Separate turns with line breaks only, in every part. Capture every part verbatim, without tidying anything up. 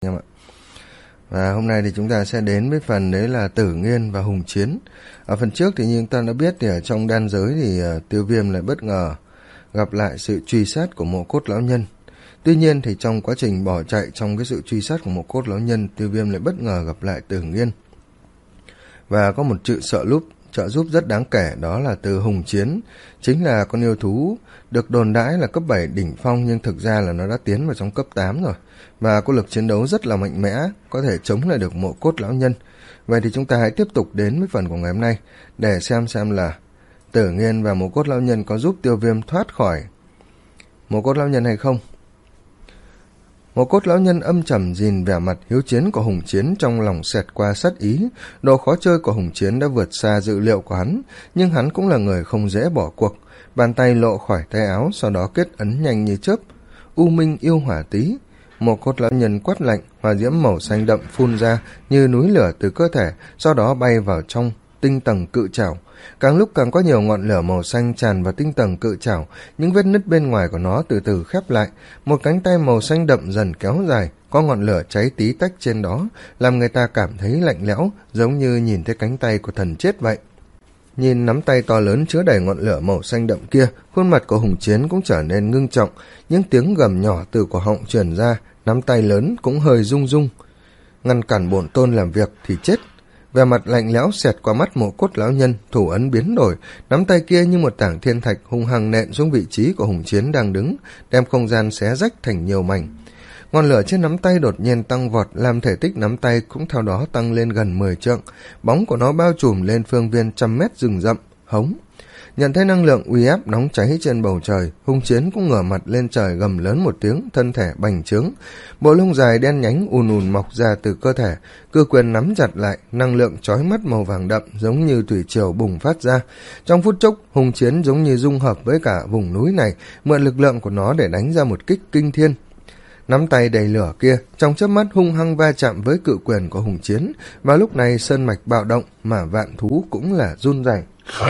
Em ạ. Và hôm nay thì chúng ta sẽ đến với phần đấy là Tử Nghiên và Hùng Chiến. Ở phần trước thì như chúng ta đã biết thì ở trong đan giới thì uh, Tiêu Viêm lại bất ngờ gặp lại sự truy sát của Mộ Cốt Lão Nhân. Tuy nhiên thì trong quá trình bỏ chạy trong cái sự truy sát của Mộ Cốt Lão Nhân, Tiêu Viêm lại bất ngờ gặp lại Tử Nghiên. Và có một sự trợ giúp, trợ giúp rất đáng kể, đó là từ Hùng Chiến, chính là con yêu thú được đồn đãi là cấp bảy đỉnh phong, nhưng thực ra là nó đã tiến vào trong cấp tám rồi, và có lực chiến đấu rất là mạnh mẽ, có thể chống lại được Mộ Cốt Lão Nhân. Vậy thì chúng ta hãy tiếp tục đến với phần của ngày hôm nay để xem xem là Tử Nghiên và Mộ Cốt Lão Nhân có giúp Tiêu Viêm thoát khỏi Mộ Cốt Lão Nhân hay không. Mộ Cốt Lão Nhân âm trầm nhìn vẻ mặt hiếu chiến của Hùng Chiến, trong lòng xẹt qua sát ý. Độ khó chơi của Hùng Chiến đã vượt xa dự liệu của hắn, nhưng hắn cũng là người không dễ bỏ cuộc. Bàn tay lộ khỏi tay áo, sau đó kết ấn nhanh như chớp. U Minh Yêu Hỏa Tí. Mộ Cốt Lão Nhân quát lạnh, hỏa diễm màu xanh đậm phun ra như núi lửa từ cơ thể, sau đó bay vào trong tinh tầng cự trảo. Càng lúc càng có nhiều ngọn lửa màu xanh tràn vào tinh tầng cự trảo, những vết nứt bên ngoài của nó từ từ khép lại. Một cánh tay màu xanh đậm dần kéo dài, có ngọn lửa cháy tí tách trên đó, làm người ta cảm thấy lạnh lẽo, giống như nhìn thấy cánh tay của thần chết vậy. Nhìn nắm tay to lớn chứa đầy ngọn lửa màu xanh đậm kia, khuôn mặt của Hùng Chiến cũng trở nên ngưng trọng, những tiếng gầm nhỏ từ cổ họng truyền ra, nắm tay lớn cũng hơi rung rung. Ngăn cản bổn tôn làm việc thì chết. Vẻ mặt lạnh lẽo xẹt qua mắt Mộ Cốt Lão Nhân, thủ ấn biến đổi, nắm tay kia như một tảng thiên thạch hung hăng nện xuống vị trí của Hùng Chiến đang đứng, đem không gian xé rách thành nhiều mảnh. Ngọn lửa trên nắm tay đột nhiên tăng vọt, làm thể tích nắm tay cũng theo đó tăng lên gần mười trượng, bóng của nó bao trùm lên phương viên trăm mét rừng rậm. Hống! Nhận thấy năng lượng uy áp nóng cháy trên bầu trời, Hùng Chiến cũng ngửa mặt lên trời gầm lớn một tiếng, thân thể bành trướng, bộ lông dài đen nhánh ùn ùn mọc ra từ cơ thể, cư quyền nắm chặt lại, năng lượng chói mắt màu vàng đậm giống như thủy triều bùng phát ra. Trong phút chốc, Hùng Chiến giống như dung hợp với cả vùng núi này, mượn lực lượng của nó để đánh ra một kích kinh thiên. Nắm tay đầy lửa kia trong chớp mắt hung hăng va chạm với cự quyền của Hùng Chiến, và lúc này sơn mạch bạo động, mà vạn thú cũng là run rẩy.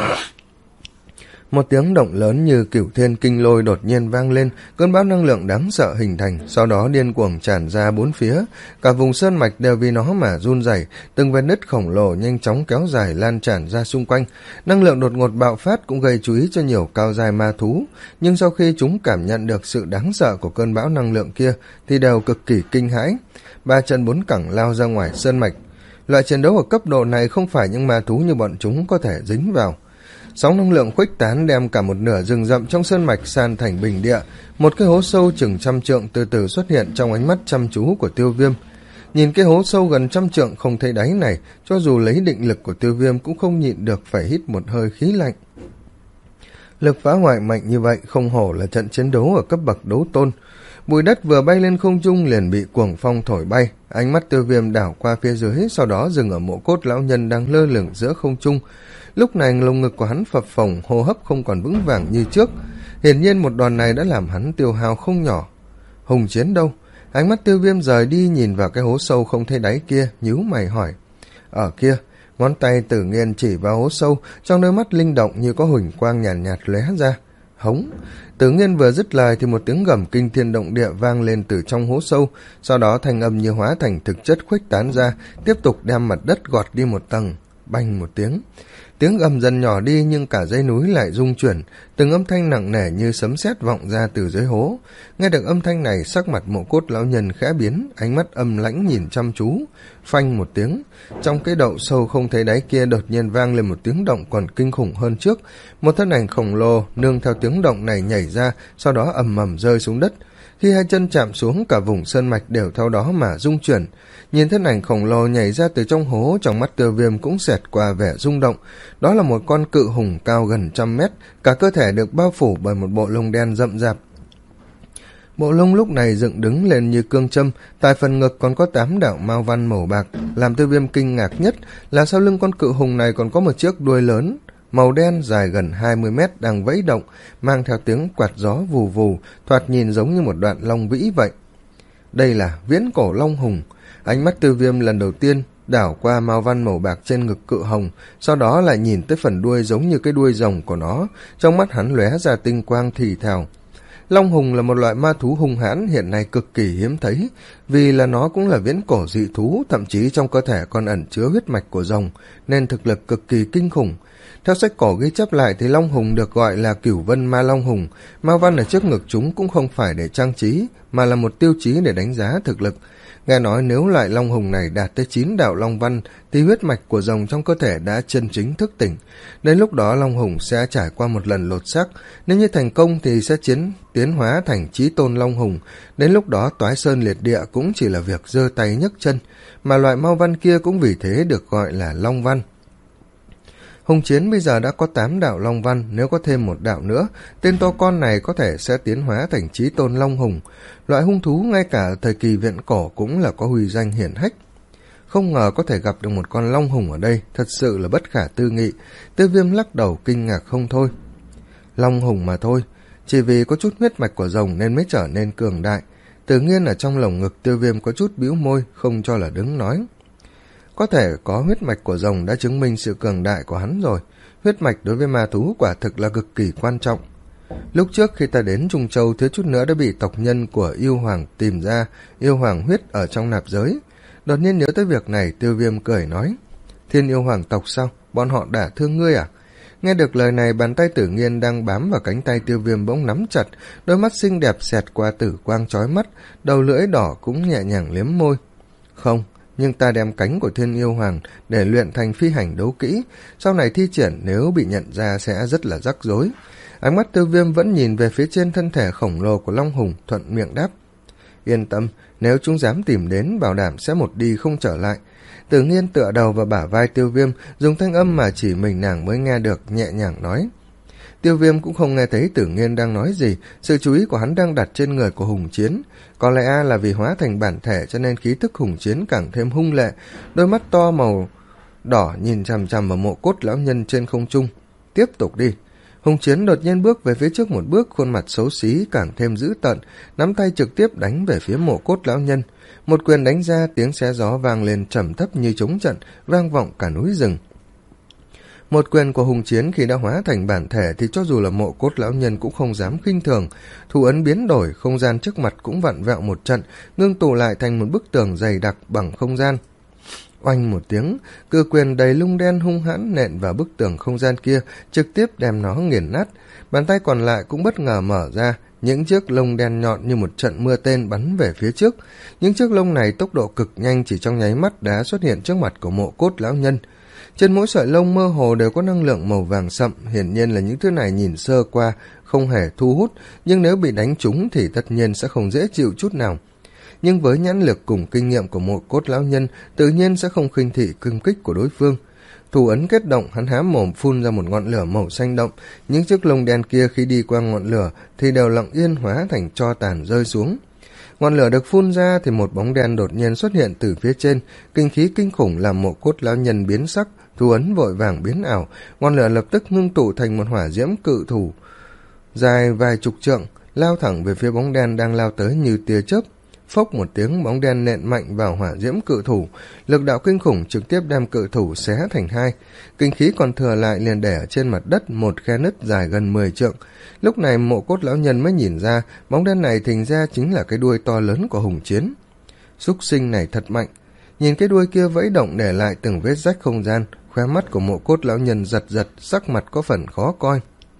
Một tiếng động lớn như cửu thiên kinh lôi đột nhiên vang lên, cơn bão năng lượng đáng sợ hình thành, sau đó điên cuồng tràn ra bốn phía. Cả vùng sơn mạch đều vì nó mà run rẩy, từng vết nứt khổng lồ nhanh chóng kéo dài lan tràn ra xung quanh. Năng lượng đột ngột bạo phát cũng gây chú ý cho nhiều cao giai ma thú, nhưng sau khi chúng cảm nhận được sự đáng sợ của cơn bão năng lượng kia thì đều cực kỳ kinh hãi. Ba chân bốn cẳng lao ra ngoài sơn mạch. Loại chiến đấu ở cấp độ này không phải những ma thú như bọn chúng có thể dính vào. Sóng năng lượng khuếch tán đem cả một nửa rừng rậm trong sơn mạch san thành bình địa. Một cái hố sâu chừng trăm trượng từ từ xuất hiện trong ánh mắt chăm chú của Tiêu Viêm. Nhìn cái hố sâu gần trăm trượng không thấy đáy này, cho dù lấy định lực của Tiêu Viêm cũng không nhịn được phải hít một hơi khí lạnh. Lực phá hoại mạnh như vậy không hổ là trận chiến đấu ở cấp bậc đấu tôn. Bụi đất vừa bay lên không trung liền bị cuồng phong thổi bay. Ánh mắt Tiêu Viêm đảo qua phía dưới, sau đó dừng ở Mộ Cốt Lão Nhân đang lơ lửng giữa không trung. Lúc này lồng ngực của hắn phập phồng, hô hấp không còn vững vàng như trước. Hiển nhiên một đòn này đã làm hắn tiêu hao không nhỏ. Hùng Chiến đâu? Ánh mắt Tiêu Viêm rời đi, nhìn vào cái hố sâu không thấy đáy kia, nhíu mày hỏi. Ở kia. Ngón tay Tử Nghiên chỉ vào hố sâu, trong đôi mắt linh động như có huỳnh quang nhàn nhạt, nhạt lóe ra. Hống! Tử Nghiên vừa dứt lời thì một tiếng gầm kinh thiên động địa vang lên từ trong hố sâu, sau đó thanh âm như hóa thành thực chất khuếch tán ra, tiếp tục đem mặt đất gọt đi một tầng. Bành một tiếng. Tiếng gầm dần nhỏ đi nhưng cả dãy núi lại rung chuyển, từng âm thanh nặng nề như sấm sét vọng ra từ dưới hố. Nghe được âm thanh này, sắc mặt Mộ Cốt Lão Nhân khẽ biến, ánh mắt âm lãnh nhìn chăm chú. Phanh một tiếng, trong cái đậu sâu không thấy đáy kia đột nhiên vang lên một tiếng động còn kinh khủng hơn trước. Một thân ảnh khổng lồ nương theo tiếng động này nhảy ra, sau đó ầm ầm rơi xuống đất. Khi hai chân chạm xuống, cả vùng sơn mạch đều theo đó mà rung chuyển. Nhìn thân ảnh khổng lồ nhảy ra từ trong hố, trong mắt Tiêu Viêm cũng xẹt qua vẻ rung động. Đó là một con cự hùng cao gần trăm mét, cả cơ thể được bao phủ bởi một bộ lông đen rậm rạp. Bộ lông lúc này dựng đứng lên như cương châm, tại phần ngực còn có tám đạo mao văn màu bạc. Làm Tiêu Viêm kinh ngạc nhất là sau lưng con cự hùng này còn có một chiếc đuôi lớn màu đen dài gần hai mươi mét đang vẫy động, mang theo tiếng quạt gió vù vù, thoạt nhìn giống như một đoạn long vĩ vậy. Đây là viễn cổ long hùng. Ánh mắt Tiêu Viêm lần đầu tiên đảo qua mao văn màu bạc trên ngực cự hồng, sau đó lại nhìn tới phần đuôi giống như cái đuôi rồng của nó, trong mắt hắn lóe ra tinh quang thì thào. Long hùng là một loại ma thú hung hãn hiện nay cực kỳ hiếm thấy, vì là nó cũng là viễn cổ dị thú, thậm chí trong cơ thể còn ẩn chứa huyết mạch của rồng, nên thực lực cực kỳ kinh khủng. Theo sách cổ ghi chép lại thì Long hùng được gọi là Cửu Vân Ma Long hùng, ma văn ở trước ngực chúng cũng không phải để trang trí, mà là một tiêu chí để đánh giá thực lực. Nghe nói nếu loại long hùng này đạt tới chín đạo long văn thì huyết mạch của rồng trong cơ thể đã chân chính thức tỉnh. Đến lúc đó long hùng sẽ trải qua một lần lột xác, nếu như thành công thì sẽ chiến tiến hóa thành chí tôn long hùng. Đến lúc đó toái sơn liệt địa cũng chỉ là việc giơ tay nhấc chân, mà loại mau văn kia cũng vì thế được gọi là long văn. Hùng Chiến bây giờ đã có tám đạo long văn, nếu có thêm một đạo nữa, tên to con này có thể sẽ tiến hóa thành chí tôn long hùng. Loại hung thú ngay cả thời kỳ viễn cổ cũng là có huy danh hiển hách. Không ngờ có thể gặp được một con long hùng ở đây, thật sự là bất khả tư nghị. Tiêu Viêm lắc đầu kinh ngạc không thôi. Long hùng mà thôi, chỉ vì có chút huyết mạch của rồng nên mới trở nên cường đại. Tự nhiên ở trong lồng ngực Tiêu Viêm có chút bĩu môi, không cho là đứng nói. Có thể có huyết mạch của rồng đã chứng minh sự cường đại của hắn rồi. Huyết mạch đối với ma thú quả thực là cực kỳ quan trọng. Lúc trước khi ta đến Trung Châu thiếu chút nữa đã bị tộc nhân của yêu hoàng tìm ra yêu hoàng huyết ở trong nạp giới. Đột nhiên nhớ tới việc này, Tiêu Viêm cười nói. Thiên yêu hoàng tộc sao? Bọn họ đả thương ngươi à? Nghe được lời này, bàn tay Tử Nghiên đang bám vào cánh tay Tiêu Viêm bỗng nắm chặt, đôi mắt xinh đẹp xẹt qua tử quang chói mắt, đầu lưỡi đỏ cũng nhẹ nhàng liếm môi. Không, nhưng ta đem cánh của Thiên yêu hoàng để luyện thành phi hành đấu kỹ, sau này thi triển nếu bị nhận ra sẽ rất là rắc rối. Ánh mắt Tiêu Viêm vẫn nhìn về phía trên thân thể khổng lồ của Long hùng, thuận miệng đáp. Yên tâm, nếu chúng dám tìm đến, bảo đảm sẽ một đi không trở lại. Tử Nghiên tựa đầu vào bả vai Tiêu Viêm, dùng thanh âm mà chỉ mình nàng mới nghe được, nhẹ nhàng nói. Tiêu Viêm cũng không nghe thấy Tử Nghiên đang nói gì, sự chú ý của hắn đang đặt trên người của Hùng Chiến. Có lẽ là vì hóa thành bản thể cho nên khí thức Hùng Chiến càng thêm hung lệ, đôi mắt to màu đỏ nhìn chằm chằm vào mộ cốt lão nhân trên không trung. Tiếp tục đi. Hùng Chiến đột nhiên bước về phía trước một bước, khuôn mặt xấu xí càng thêm dữ tợn, nắm tay trực tiếp đánh về phía mộ cốt lão nhân. Một quyền đánh ra, tiếng xé gió vang lên trầm thấp như trống trận, vang vọng cả núi rừng. Một quyền của Hùng Chiến khi đã hóa thành bản thể thì cho dù là mộ cốt lão nhân cũng không dám khinh thường. Thủ ấn biến đổi, không gian trước mặt cũng vặn vẹo một trận, ngưng tụ lại thành một bức tường dày đặc bằng không gian. Oanh một tiếng, cự quyền đầy lung đen hung hãn nện vào bức tường không gian kia, trực tiếp đem nó nghiền nát. Bàn tay còn lại cũng bất ngờ mở ra, những chiếc lông đen nhọn như một trận mưa tên bắn về phía trước. Những chiếc lông này tốc độ cực nhanh, chỉ trong nháy mắt đã xuất hiện trước mặt của mộ cốt lão nhân. Trên mỗi sợi lông mơ hồ đều có năng lượng màu vàng sậm, hiển nhiên là những thứ này nhìn sơ qua không hề thu hút, nhưng nếu bị đánh trúng thì tất nhiên sẽ không dễ chịu chút nào. Nhưng với nhãn lực cùng kinh nghiệm của mộ cốt lão nhân, tự nhiên sẽ không khinh thị công kích của đối phương. Thủ ấn kết động, hắn há mồm phun ra một ngọn lửa màu xanh đậm, những chiếc lông đen kia khi đi qua ngọn lửa thì đều lặng yên hóa thành tro tàn rơi xuống. Ngọn lửa được phun ra thì một bóng đen đột nhiên xuất hiện từ phía trên, kinh khí kinh khủng làm mộ cốt lão nhân biến sắc, thủ ấn vội vàng biến ảo, ngọn lửa lập tức ngưng tụ thành một hỏa diễm cự thủ dài vài chục trượng, lao thẳng về phía bóng đen đang lao tới như tia chớp. Phốc một tiếng, bóng đen nện mạnh vào hỏa diễm cự thủ, lực đạo kinh khủng trực tiếp đem cự thủ xé thành hai. Kinh khí còn thừa lại liền để ở trên mặt đất một khe nứt dài gần mười trượng. Lúc này mộ cốt lão nhân mới nhìn ra, bóng đen này thình ra chính là cái đuôi to lớn của Hùng Chiến. Súc sinh này thật mạnh. Nhìn cái đuôi kia vẫy động để lại từng vết rách không gian, khóe mắt của mộ cốt lão nhân giật giật, sắc mặt có phần khó coi.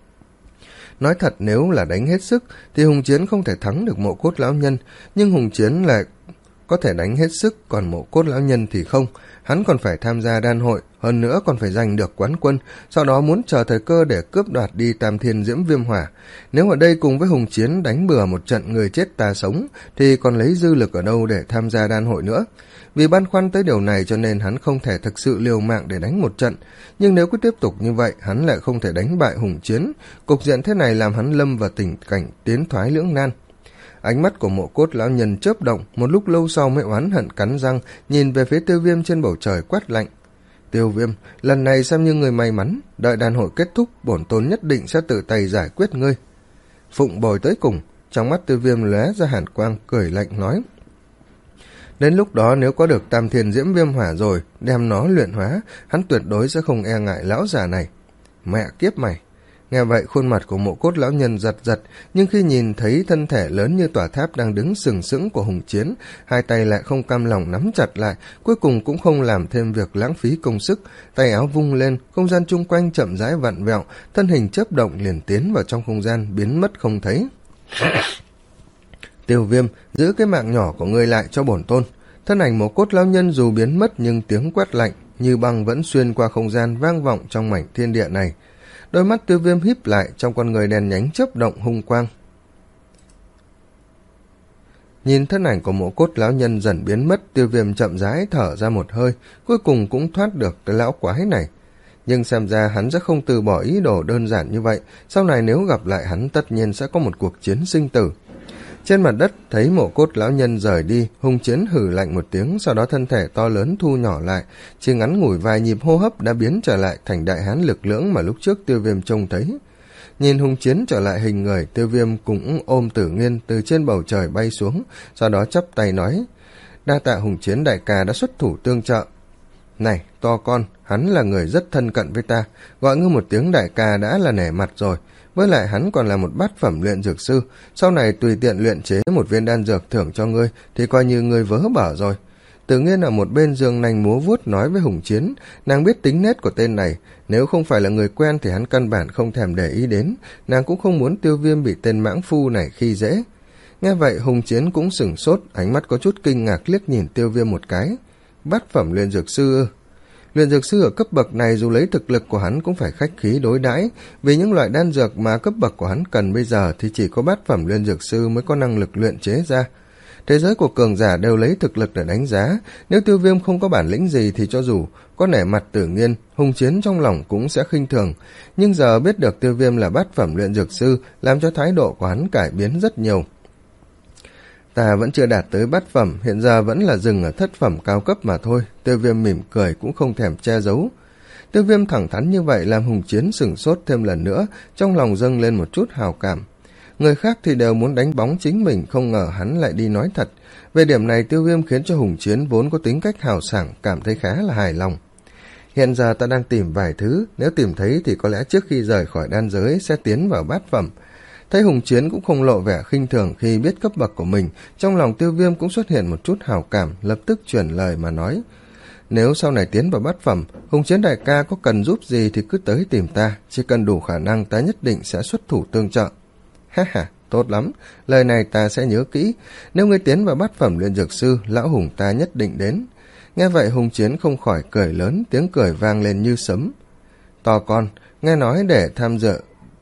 Nói thật, nếu là đánh hết sức thì Hùng Chiến không thể thắng được mộ cốt lão nhân, nhưng Hùng Chiến lại có thể đánh hết sức, còn mộ cốt lão nhân thì không. Hắn còn phải tham gia đan hội, hơn nữa còn phải giành được quán quân, sau đó muốn chờ thời cơ để cướp đoạt đi Tam Thiên Diễm Viêm Hỏa. Nếu ở đây cùng với Hùng Chiến đánh bừa một trận người chết ta sống thì còn lấy dư lực ở đâu để tham gia đan hội nữa. Vì băn khoăn tới điều này cho nên hắn không thể thực sự liều mạng để đánh một trận, nhưng nếu cứ tiếp tục như vậy hắn lại không thể đánh bại Hùng Chiến. Cục diện thế này làm hắn lâm vào tình cảnh tiến thoái lưỡng nan. Ánh mắt của mộ cốt lão nhân chớp động, một lúc lâu sau mới oán hận cắn răng nhìn về phía Tiêu Viêm trên bầu trời quát lạnh. Tiêu Viêm, lần này xem như người may mắn, đợi đàn hội kết thúc bổn tôn nhất định sẽ tự tay giải quyết ngươi. Phụng bồi tới cùng. Trong mắt Tiêu Viêm lóe ra hàn quang, cười lạnh nói. Đến lúc đó nếu có được Tam Thiên Diễm Viêm Hỏa rồi, đem nó luyện hóa, hắn tuyệt đối sẽ không e ngại lão già này. Mẹ kiếp mày! Nghe vậy khuôn mặt của Mộ Cốt lão nhân giật giật, nhưng khi nhìn thấy thân thể lớn như tòa tháp đang đứng sừng sững của Hùng Chiến, hai tay lại không cam lòng nắm chặt lại, cuối cùng cũng không làm thêm việc lãng phí công sức, tay áo vung lên, không gian chung quanh chậm rãi vặn vẹo, thân hình chớp động liền tiến vào trong không gian biến mất không thấy. Tiêu Viêm, giữ cái mạng nhỏ của ngươi lại cho bổn tôn. Thân ảnh Mộ Cốt lão nhân dù biến mất nhưng tiếng quát lạnh như băng vẫn xuyên qua không gian vang vọng trong mảnh thiên địa này. Đôi mắt Tiêu Viêm híp lại, trong con người đèn nhánh chớp động hung quang. Nhìn thân ảnh của Mộ Cốt lão nhân dần biến mất, Tiêu Viêm chậm rãi thở ra một hơi, cuối cùng cũng thoát được cái lão quái này. Nhưng xem ra hắn sẽ không từ bỏ ý đồ đơn giản như vậy, sau này nếu gặp lại hắn tất nhiên sẽ có một cuộc chiến sinh tử. Trên mặt đất thấy Mộ Cốt lão nhân rời đi, Hùng Chiến hử lạnh một tiếng, sau đó thân thể to lớn thu nhỏ lại, chỉ ngắn ngủi vài nhịp hô hấp đã biến trở lại thành đại hán lực lưỡng mà lúc trước Tiêu Viêm trông thấy. Nhìn Hùng Chiến trở lại hình người, Tiêu Viêm cũng ôm Tử Nghiên từ trên bầu trời bay xuống, sau đó chắp tay nói: đa tạ Hùng Chiến đại ca đã xuất thủ tương trợ. Này to con, hắn là người rất thân cận với ta, gọi ngươi một tiếng đại ca đã là nể mặt rồi. Với lại hắn còn là một bát phẩm luyện dược sư, sau này tùy tiện luyện chế một viên đan dược thưởng cho ngươi thì coi như ngươi vớ bở rồi. Tự nhiên ở một bên giường nành múa vuốt nói với Hùng Chiến, nàng biết tính nết của tên này, nếu không phải là người quen thì hắn căn bản không thèm để ý đến, nàng cũng không muốn Tiêu Viêm bị tên mãng phu này khi dễ. Nghe vậy Hùng Chiến cũng sửng sốt, ánh mắt có chút kinh ngạc liếc nhìn Tiêu Viêm một cái. Bát phẩm luyện dược sư ư? Luyện dược sư ở cấp bậc này dù lấy thực lực của hắn cũng phải khách khí đối đãi, vì những loại đan dược mà cấp bậc của hắn cần bây giờ thì chỉ có bát phẩm luyện dược sư mới có năng lực luyện chế ra. Thế giới của cường giả đều lấy thực lực để đánh giá, nếu Tiêu Viêm không có bản lĩnh gì thì cho dù có nể mặt Tử Nghiên, Hùng Chiến trong lòng cũng sẽ khinh thường, nhưng giờ biết được Tiêu Viêm là bát phẩm luyện dược sư làm cho thái độ của hắn cải biến rất nhiều. Ta vẫn chưa đạt tới bát phẩm, hiện giờ vẫn là dừng ở thất phẩm cao cấp mà thôi. Tiêu Viêm mỉm cười cũng không thèm che giấu. Tiêu Viêm thẳng thắn như vậy làm Hùng Chiến sửng sốt thêm lần nữa, trong lòng dâng lên một chút hào cảm. Người khác thì đều muốn đánh bóng chính mình, không ngờ hắn lại đi nói thật. Về điểm này Tiêu Viêm khiến cho Hùng Chiến vốn có tính cách hào sảng cảm thấy khá là hài lòng. Hiện giờ ta đang tìm vài thứ, nếu tìm thấy thì có lẽ trước khi rời khỏi đan giới sẽ tiến vào bát phẩm. Thấy Hùng Chiến cũng không lộ vẻ khinh thường khi biết cấp bậc của mình, trong lòng Tiêu Viêm cũng xuất hiện một chút hào cảm, lập tức chuyển lời mà nói: nếu sau này tiến vào bát phẩm, Hùng Chiến đại ca có cần giúp gì thì cứ tới tìm ta, chỉ cần đủ khả năng ta nhất định sẽ xuất thủ tương trợ. Ha ha, tốt lắm, lời này ta sẽ nhớ kỹ, nếu ngươi tiến vào bát phẩm luyện dược sư, lão Hùng ta nhất định đến. Nghe vậy Hùng Chiến không khỏi cười lớn, tiếng cười vang lên như sấm. To con, nghe nói để tham dự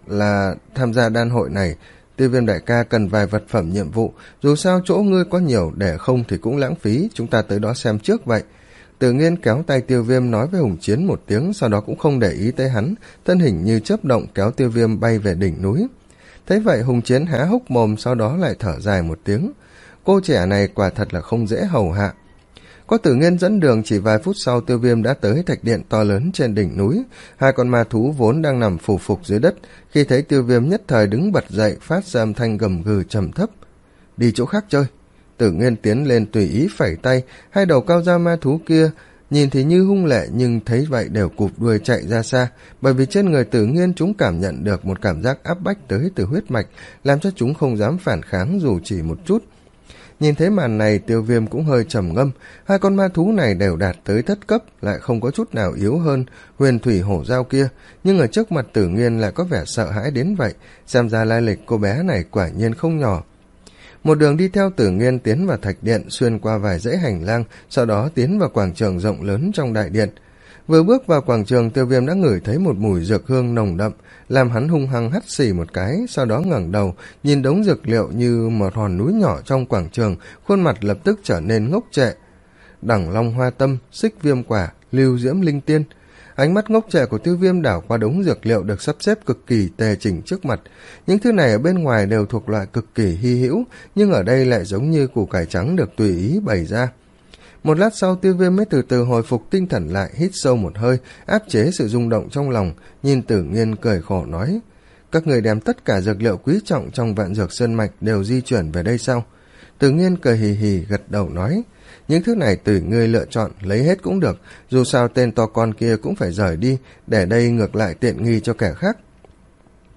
là tham gia đan hội này, Tiêu Viêm đại ca cần vài vật phẩm nhiệm vụ, dù sao chỗ ngươi có nhiều, để không thì cũng lãng phí, chúng ta tới đó xem trước vậy. Tự Nghiên kéo tay Tiêu Viêm nói với Hùng Chiến một tiếng, sau đó cũng không để ý tới hắn, thân hình như chớp động kéo Tiêu Viêm bay về đỉnh núi. Thấy vậy Hùng Chiến há hốc mồm, sau đó lại thở dài một tiếng. Cô trẻ này quả thật là không dễ hầu hạ. Có Tử Nghiên dẫn đường, chỉ vài phút sau Tiêu Viêm đã tới thạch điện to lớn trên đỉnh núi. Hai con ma thú vốn đang nằm phù phục dưới đất, khi thấy Tiêu Viêm nhất thời đứng bật dậy, phát ra âm thanh gầm gừ trầm thấp. Đi chỗ khác chơi. Tử Nghiên tiến lên tùy ý phẩy tay, hai đầu cao dao ma thú kia nhìn thì như hung lệ, nhưng thấy vậy đều cụp đuôi chạy ra xa, bởi vì trên người Tử Nghiên chúng cảm nhận được một cảm giác áp bách tới từ huyết mạch, làm cho chúng không dám phản kháng dù chỉ một chút. Nhìn thấy màn này Tiêu Viêm cũng hơi trầm ngâm, hai con ma thú này đều đạt tới thất cấp, lại không có chút nào yếu hơn huyền thủy hổ dao kia, nhưng ở trước mặt Tử Nghiên lại có vẻ sợ hãi đến vậy, xem ra lai lịch cô bé này quả nhiên không nhỏ. Một đường đi theo Tử Nghiên tiến vào thạch điện, xuyên qua vài dãy hành lang, sau đó tiến vào quảng trường rộng lớn trong đại điện. Vừa bước vào quảng trường, Tiêu Viêm đã ngửi thấy một mùi dược hương nồng đậm, làm hắn hung hăng hắt xì một cái, sau đó ngẩng đầu, nhìn đống dược liệu như một hòn núi nhỏ trong quảng trường, khuôn mặt lập tức trở nên ngốc trệ. Đẳng long hoa tâm, xích viêm quả, lưu diễm linh tiên. Ánh mắt ngốc trệ của Tiêu Viêm đảo qua đống dược liệu được sắp xếp cực kỳ tề chỉnh trước mặt. Những thứ này ở bên ngoài đều thuộc loại cực kỳ hy hữu, nhưng ở đây lại giống như củ cải trắng được tùy ý bày ra. Một lát sau Tiêu Viêm mới từ từ hồi phục tinh thần lại, hít sâu một hơi, áp chế sự rung động trong lòng, nhìn Tử Nghiên cười khổ nói: các người đem tất cả dược liệu quý trọng trong Vạn Dược Sơn Mạch đều di chuyển về đây sao? Tử Nghiên cười hì hì gật đầu nói: những thứ này tùy ngươi lựa chọn, lấy hết cũng được, dù sao tên to con kia cũng phải rời đi, để đây ngược lại tiện nghi cho kẻ khác.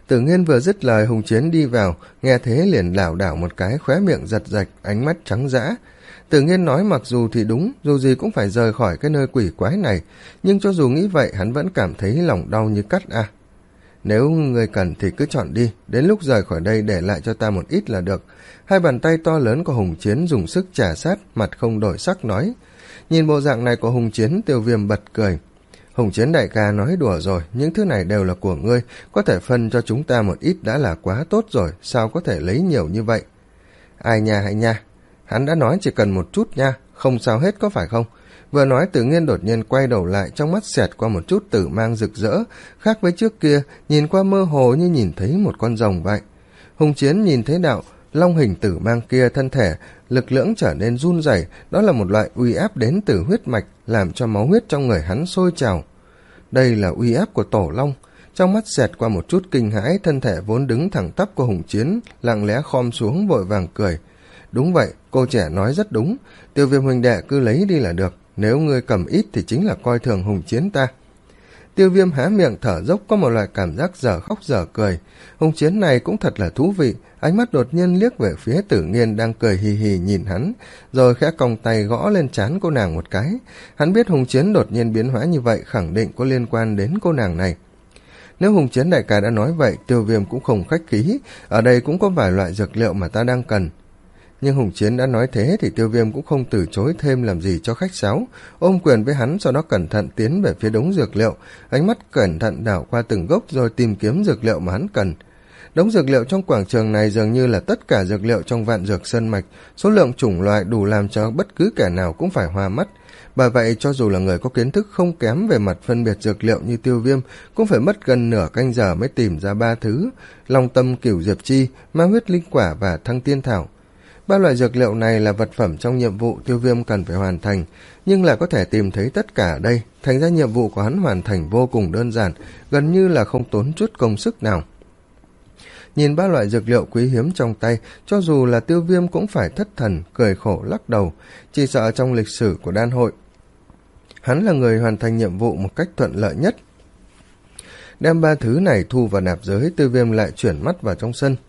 Tử Nghiên vừa dứt lời, Hùng Chiến đi vào, nghe thế liền lảo đảo một cái, khóe miệng giật giật, ánh mắt trắng dã. Tử Nghiên nói mặc dù thì đúng, dù gì cũng phải rời khỏi cái nơi quỷ quái này, nhưng cho dù nghĩ vậy hắn vẫn cảm thấy lòng đau như cắt à. Nếu người cần thì cứ chọn đi, đến lúc rời khỏi đây để lại cho ta một ít là được. Hai bàn tay to lớn của Hùng Chiến dùng sức chà sát, mặt không đổi sắc nói. Nhìn bộ dạng này của Hùng Chiến, Tiêu Viêm bật cười. Hùng Chiến đại ca nói đùa rồi, những thứ này đều là của ngươi, có thể phân cho chúng ta một ít đã là quá tốt rồi, sao có thể lấy nhiều như vậy? Ai nha hay nha, hắn đã nói chỉ cần một chút nha, không sao hết có phải không? Vừa nói Tử Nghiên đột nhiên quay đầu lại, trong mắt xẹt qua một chút tử mang rực rỡ, khác với trước kia, nhìn qua mơ hồ như nhìn thấy một con rồng vậy. Hùng Chiến nhìn thấy đạo long hình tử mang kia, thân thể lực lưỡng trở nên run rẩy, đó là một loại uy áp đến từ huyết mạch, làm cho máu huyết trong người hắn sôi trào. Đây là uy áp của tổ long. Trong mắt xẹt qua một chút kinh hãi, thân thể vốn đứng thẳng tắp của Hùng Chiến lặng lẽ khom xuống vội vàng cười. Đúng vậy, cô trẻ nói rất đúng, Tiêu Viêm huynh đệ cứ lấy đi là được, nếu ngươi cầm ít thì chính là coi thường Hùng Chiến ta. Tiêu Viêm há miệng thở dốc, có một loại cảm giác dở khóc dở cười. Hùng Chiến này cũng thật là thú vị, ánh mắt đột nhiên liếc về phía Tử Nghiên đang cười hì hì nhìn hắn, rồi khẽ cong tay gõ lên trán cô nàng một cái. Hắn biết Hùng Chiến đột nhiên biến hóa như vậy khẳng định có liên quan đến cô nàng này. Nếu Hùng Chiến đại ca đã nói vậy, Tiêu Viêm cũng không khách khí, ở đây cũng có vài loại dược liệu mà ta đang cần. Nhưng Hùng Chiến đã nói thế thì Tiêu Viêm cũng không từ chối thêm làm gì cho khách sáo, ôm quyền với hắn, sau đó cẩn thận tiến về phía đống dược liệu, ánh mắt cẩn thận đảo qua từng gốc rồi tìm kiếm dược liệu mà hắn cần. Đống dược liệu trong quảng trường này dường như là tất cả dược liệu trong Vạn Dược Sơn Mạch, số lượng chủng loại đủ làm cho bất cứ kẻ nào cũng phải hoa mắt. Bởi vậy cho dù là người có kiến thức không kém về mặt phân biệt dược liệu như Tiêu Viêm cũng phải mất gần nửa canh giờ mới tìm ra ba thứ: Long Tâm, Cửu Diệp Chi, Ma Huyết Linh Quả và Thăng Tiên Thảo. Ba loại dược liệu này là vật phẩm trong nhiệm vụ Tiêu Viêm cần phải hoàn thành, nhưng lại có thể tìm thấy tất cả ở đây, thành ra nhiệm vụ của hắn hoàn thành vô cùng đơn giản, gần như là không tốn chút công sức nào. Nhìn ba loại dược liệu quý hiếm trong tay, cho dù là Tiêu Viêm cũng phải thất thần, cười khổ lắc đầu, chỉ sợ trong lịch sử của đan hội, hắn là người hoàn thành nhiệm vụ một cách thuận lợi nhất. Đem ba thứ này thu vào nạp giới, Tiêu Viêm lại chuyển mắt vào trong sân.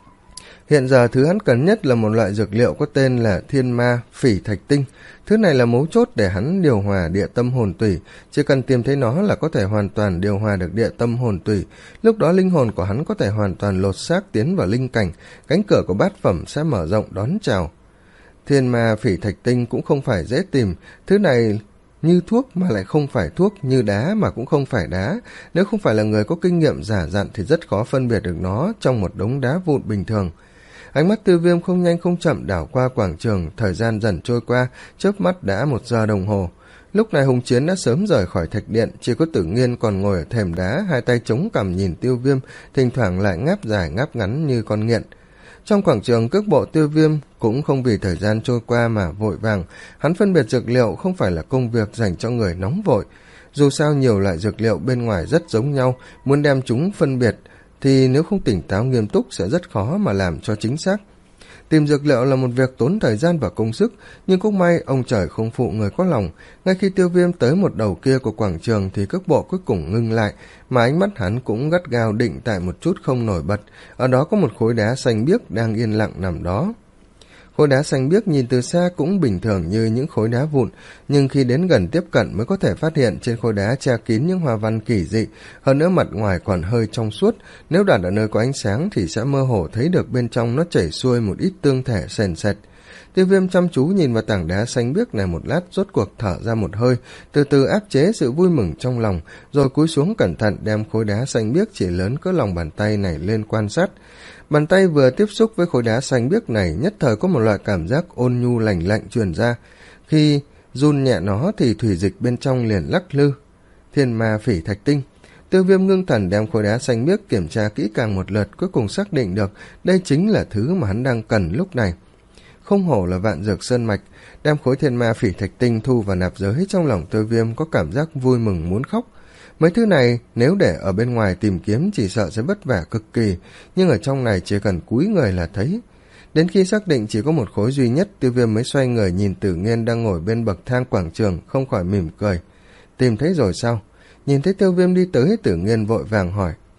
Hiện giờ thứ hắn cần nhất là một loại dược liệu có tên là Thiên Ma Phỉ Thạch Tinh. Thứ này là mấu chốt để hắn điều hòa địa tâm hồn tủy, chỉ cần tìm thấy nó là có thể hoàn toàn điều hòa được địa tâm hồn tủy. Lúc đó linh hồn của hắn có thể hoàn toàn lột xác tiến vào linh cảnh, cánh cửa của bát phẩm sẽ mở rộng đón chào. Thiên Ma Phỉ Thạch Tinh cũng không phải dễ tìm, thứ này như thuốc mà lại không phải thuốc, như đá mà cũng không phải đá. Nếu không phải là người có kinh nghiệm giả dặn thì rất khó phân biệt được nó trong một đống đá vụn bình thường. Ánh mắt Tiêu Viêm không nhanh không chậm đảo qua quảng trường, thời gian dần trôi qua, chớp mắt đã một giờ đồng hồ. Lúc này Hùng Chiến đã sớm rời khỏi thạch điện, chỉ có Tử Nghiên còn ngồi ở thềm đá, hai tay chống cằm nhìn Tiêu Viêm, thỉnh thoảng lại ngáp dài ngáp ngắn như con nghiện. Trong quảng trường cước bộ Tiêu Viêm cũng không vì thời gian trôi qua mà vội vàng, hắn phân biệt dược liệu không phải là công việc dành cho người nóng vội. Dù sao nhiều loại dược liệu bên ngoài rất giống nhau, muốn đem chúng phân biệt thì nếu không tỉnh táo nghiêm túc sẽ rất khó mà làm cho chính xác. Tìm dược liệu là một việc tốn thời gian và công sức, nhưng cũng may ông trời không phụ người có lòng. Ngay khi Tiêu Viêm tới một đầu kia của quảng trường thì cước bộ cuối cùng ngưng lại, mà ánh mắt hắn cũng gắt gao định tại một chút không nổi bật. Ở đó có một khối đá xanh biếc đang yên lặng nằm đó. Khối đá xanh biếc nhìn từ xa cũng bình thường như những khối đá vụn, nhưng khi đến gần tiếp cận mới có thể phát hiện trên khối đá che kín những hoa văn kỳ dị, hơn nữa mặt ngoài còn hơi trong suốt, nếu đặt ở nơi có ánh sáng thì sẽ mơ hồ thấy được bên trong nó chảy xuôi một ít tương thể sền sệt. Tiêu Viêm chăm chú nhìn vào tảng đá xanh biếc này một lát, rốt cuộc thở ra một hơi, từ từ áp chế sự vui mừng trong lòng, rồi cúi xuống cẩn thận đem khối đá xanh biếc chỉ lớn cỡ lòng bàn tay này lên quan sát. Bàn tay vừa tiếp xúc với khối đá xanh biếc này, nhất thời có một loại cảm giác ôn nhu lành lạnh truyền ra. Khi run nhẹ nó thì thủy dịch bên trong liền lắc lư. Thiên Ma Phỉ Thạch Tinh. Tiêu Viêm ngưng thần đem khối đá xanh biếc kiểm tra kỹ càng một lượt, cuối cùng xác định được đây chính là thứ mà hắn đang cần lúc này. Không hổ là Vạn Dược Sơn Mạch, đem khối Thiên Ma Phỉ Thạch Tinh thu vào nạp giới, trong lòng Tiêu Viêm có cảm giác vui mừng muốn khóc. Mấy thứ này nếu để ở bên ngoài tìm kiếm chỉ sợ sẽ vất vả cực kỳ, nhưng ở trong này chỉ cần cúi người là thấy. Đến khi xác định chỉ có một khối duy nhất, Tiêu Viêm mới xoay người nhìn Tử Nghiên đang ngồi bên bậc thang quảng trường, không khỏi mỉm cười. Tìm thấy rồi sao? Nhìn thấy Tiêu Viêm đi tới, Tử Nghiên vội vàng hỏi.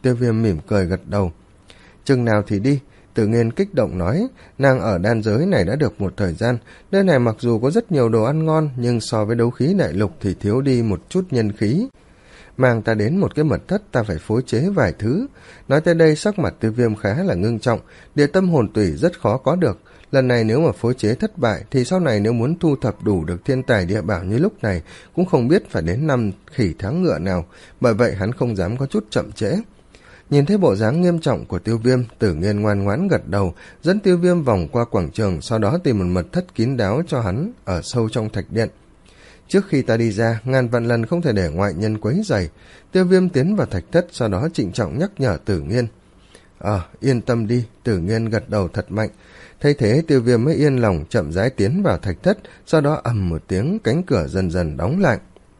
Tiêu Viêm mỉm cười gật đầu. Chừng nào thì đi, Tử Nghiên kích động nói, nàng ở đan giới này đã được một thời gian, nơi này mặc dù có rất nhiều đồ ăn ngon, nhưng so với đấu khí đại lục thì thiếu đi một chút nhân khí. Mang ta đến một cái mật thất, ta phải phối chế vài thứ. Nói tới đây sắc mặt Tiêu Viêm khá là ngưng trọng, địa tâm hồn tủy rất khó có được. Lần này nếu mà phối chế thất bại thì sau này nếu muốn thu thập đủ được thiên tài địa bảo như lúc này cũng không biết phải đến năm khỉ tháng ngựa nào, bởi vậy hắn không dám có chút chậm trễ. Nhìn thấy bộ dáng nghiêm trọng của Tiêu Viêm, Tử Nghiên ngoan ngoãn gật đầu, dẫn Tiêu Viêm vòng qua quảng trường, sau đó tìm một mật thất kín đáo cho hắn ở sâu trong thạch điện. Trước khi ta đi ra, ngàn vạn lần không thể để ngoại nhân quấy rầy. Tiêu Viêm tiến vào thạch thất, sau đó trịnh trọng nhắc nhở Tử Nghiên. Ờ, yên tâm đi, Tử Nghiên gật đầu thật mạnh. Thấy thế Tiêu Viêm mới yên lòng chậm rãi tiến vào thạch thất, sau đó ầm một tiếng, cánh cửa dần dần đóng lại.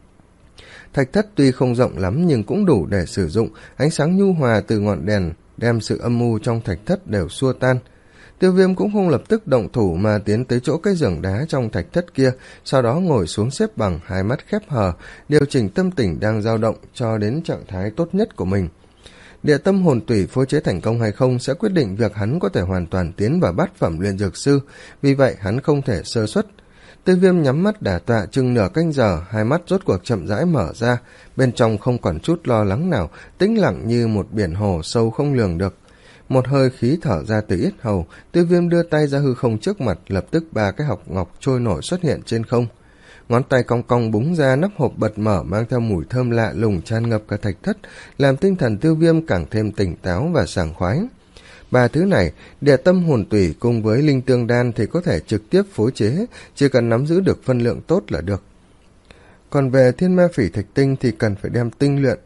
Thạch thất tuy không rộng lắm nhưng cũng đủ để sử dụng, ánh sáng nhu hòa từ ngọn đèn đem sự âm mưu trong thạch thất đều xua tan. Tiêu Viêm cũng không lập tức động thủ mà tiến tới chỗ cái giường đá trong thạch thất kia, sau đó ngồi xuống xếp bằng, hai mắt khép hờ, điều chỉnh tâm tình đang dao động cho đến trạng thái tốt nhất của mình. Địa tâm hồn tủy phối chế thành công hay không sẽ quyết định việc hắn có thể hoàn toàn tiến vào bát phẩm luyện dược sư, vì vậy hắn không thể sơ suất. Tiêu Viêm nhắm mắt đả tọa chừng nửa canh giờ, hai mắt rốt cuộc chậm rãi mở ra, bên trong không còn chút lo lắng nào, tĩnh lặng như một biển hồ sâu không lường được. Một hơi khí thở ra từ yết hầu, Tiêu Viêm đưa tay ra hư không trước mặt, lập tức ba cái hộp ngọc trôi nổi xuất hiện trên không. Ngón tay cong cong búng ra, nắp hộp bật mở mang theo mùi thơm lạ lùng tràn ngập cả thạch thất, làm tinh thần Tiêu Viêm càng thêm tỉnh táo và sảng khoái. Ba thứ này, địa tâm hồn tủy cùng với linh tương đan thì có thể trực tiếp phối chế, chỉ cần nắm giữ được phân lượng tốt là được. Còn về thiên ma phỉ thạch tinh thì cần phải đem tinh luyện,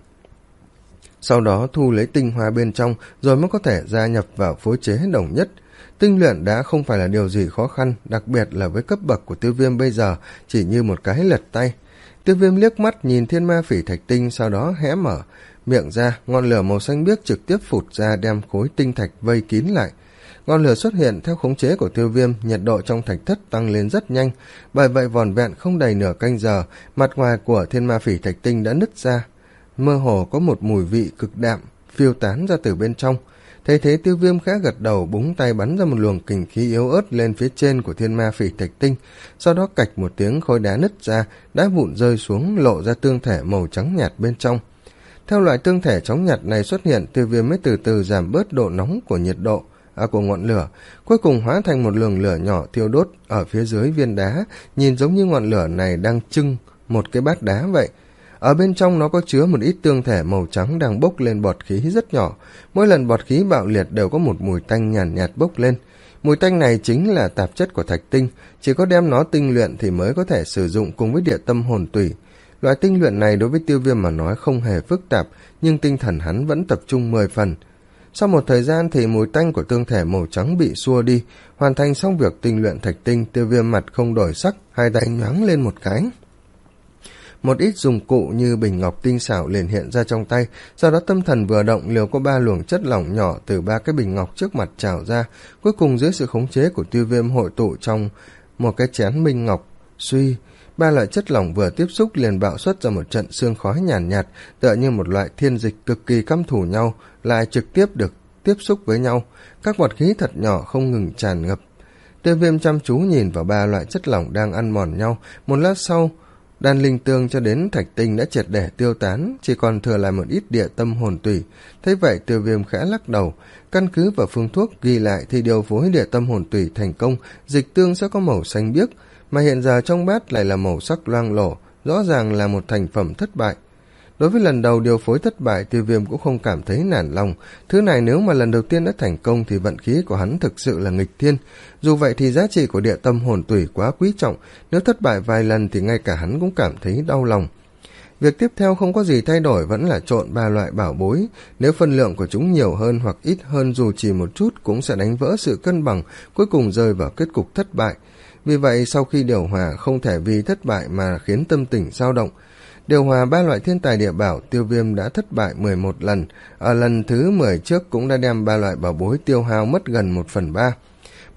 sau đó thu lấy tinh hoa bên trong rồi mới có thể gia nhập vào phối chế đồng nhất. Tinh luyện đã không phải là điều gì khó khăn, đặc biệt là với cấp bậc của Tiêu Viêm bây giờ, chỉ như một cái lật tay. Tiêu Viêm liếc mắt nhìn thiên ma phỉ thạch tinh, sau đó hé mở miệng ra, ngọn lửa màu xanh biếc trực tiếp phụt ra đem khối tinh thạch vây kín lại. Ngọn lửa xuất hiện theo khống chế của Tiêu Viêm, nhiệt độ trong thạch thất tăng lên rất nhanh, bởi vậy vỏn vẹn không đầy nửa canh giờ, mặt ngoài của thiên ma phỉ thạch tinh đã nứt ra. Mơ hồ có một mùi vị cực đạm phiêu tán ra từ bên trong. Thấy thế Tiêu Viêm khẽ gật đầu, búng tay bắn ra một luồng kình khí yếu ớt lên phía trên của thiên ma phỉ thạch tinh, sau đó cạch một tiếng khối đá nứt ra, đá vụn rơi xuống, lộ ra tương thể màu trắng nhạt bên trong. Theo loại tương thể trắng nhạt này xuất hiện, Tiêu Viêm mới từ từ giảm bớt độ nóng của nhiệt độ à, của ngọn lửa, cuối cùng hóa thành một luồng lửa nhỏ thiêu đốt ở phía dưới viên đá, nhìn giống như ngọn lửa này đang trưng một cái bát đá vậy. Ở bên trong nó có chứa một ít tương thể màu trắng đang bốc lên bọt khí rất nhỏ, mỗi lần bọt khí bạo liệt đều có một mùi tanh nhàn nhạt, nhạt bốc lên. Mùi tanh này chính là tạp chất của thạch tinh, chỉ có đem nó tinh luyện thì mới có thể sử dụng cùng với địa tâm hồn tủy. Loại tinh luyện này đối với Tiêu Viêm mà nói không hề phức tạp, nhưng tinh thần hắn vẫn tập trung mười phần. Sau một thời gian thì mùi tanh của tương thể màu trắng bị xua đi, hoàn thành xong việc tinh luyện thạch tinh, Tiêu Viêm mặt không đổi sắc, hai tay nhoáng lên một cái. Một ít dụng cụ như bình ngọc tinh xảo liền hiện ra trong tay, sau đó tâm thần vừa động, liều có ba luồng chất lỏng nhỏ từ ba cái bình ngọc trước mặt trào ra, cuối cùng dưới sự khống chế của Tiêu Viêm hội tụ trong một cái chén minh ngọc. Suy, ba loại chất lỏng vừa tiếp xúc liền bạo xuất ra một trận sương khói nhàn nhạt, nhạt, tựa như một loại thiên dịch cực kỳ căm thù nhau, lại trực tiếp được tiếp xúc với nhau, các bọt khí thật nhỏ không ngừng tràn ngập. Tiêu Viêm chăm chú nhìn vào ba loại chất lỏng đang ăn mòn nhau, một lát sau, đan linh tương cho đến thạch tinh đã triệt để tiêu tán, chỉ còn thừa lại một ít địa tâm hồn tủy. Thấy vậy Tiêu Viêm khẽ lắc đầu, căn cứ vào phương thuốc ghi lại thì điều phối địa tâm hồn tủy thành công, dịch tương sẽ có màu xanh biếc, mà hiện giờ trong bát lại là màu sắc loang lổ, rõ ràng là một thành phẩm thất bại. Đối với lần đầu điều phối thất bại, Tiêu Viêm cũng không cảm thấy nản lòng. Thứ này nếu mà lần đầu tiên đã thành công thì vận khí của hắn thực sự là nghịch thiên. Dù vậy thì giá trị của địa tâm hồn tủy quá quý trọng, nếu thất bại vài lần thì ngay cả hắn cũng cảm thấy đau lòng. Việc tiếp theo không có gì thay đổi, vẫn là trộn ba loại bảo bối. Nếu phân lượng của chúng nhiều hơn hoặc ít hơn dù chỉ một chút cũng sẽ đánh vỡ sự cân bằng, cuối cùng rơi vào kết cục thất bại. Vì vậy sau khi điều hòa không thể vì thất bại mà khiến tâm tình dao động. Điều hòa ba loại thiên tài địa bảo, Tiêu Viêm đã thất bại mười một lần, ở lần thứ mười trước cũng đã đem ba loại bảo bối tiêu hao mất gần một phần ba.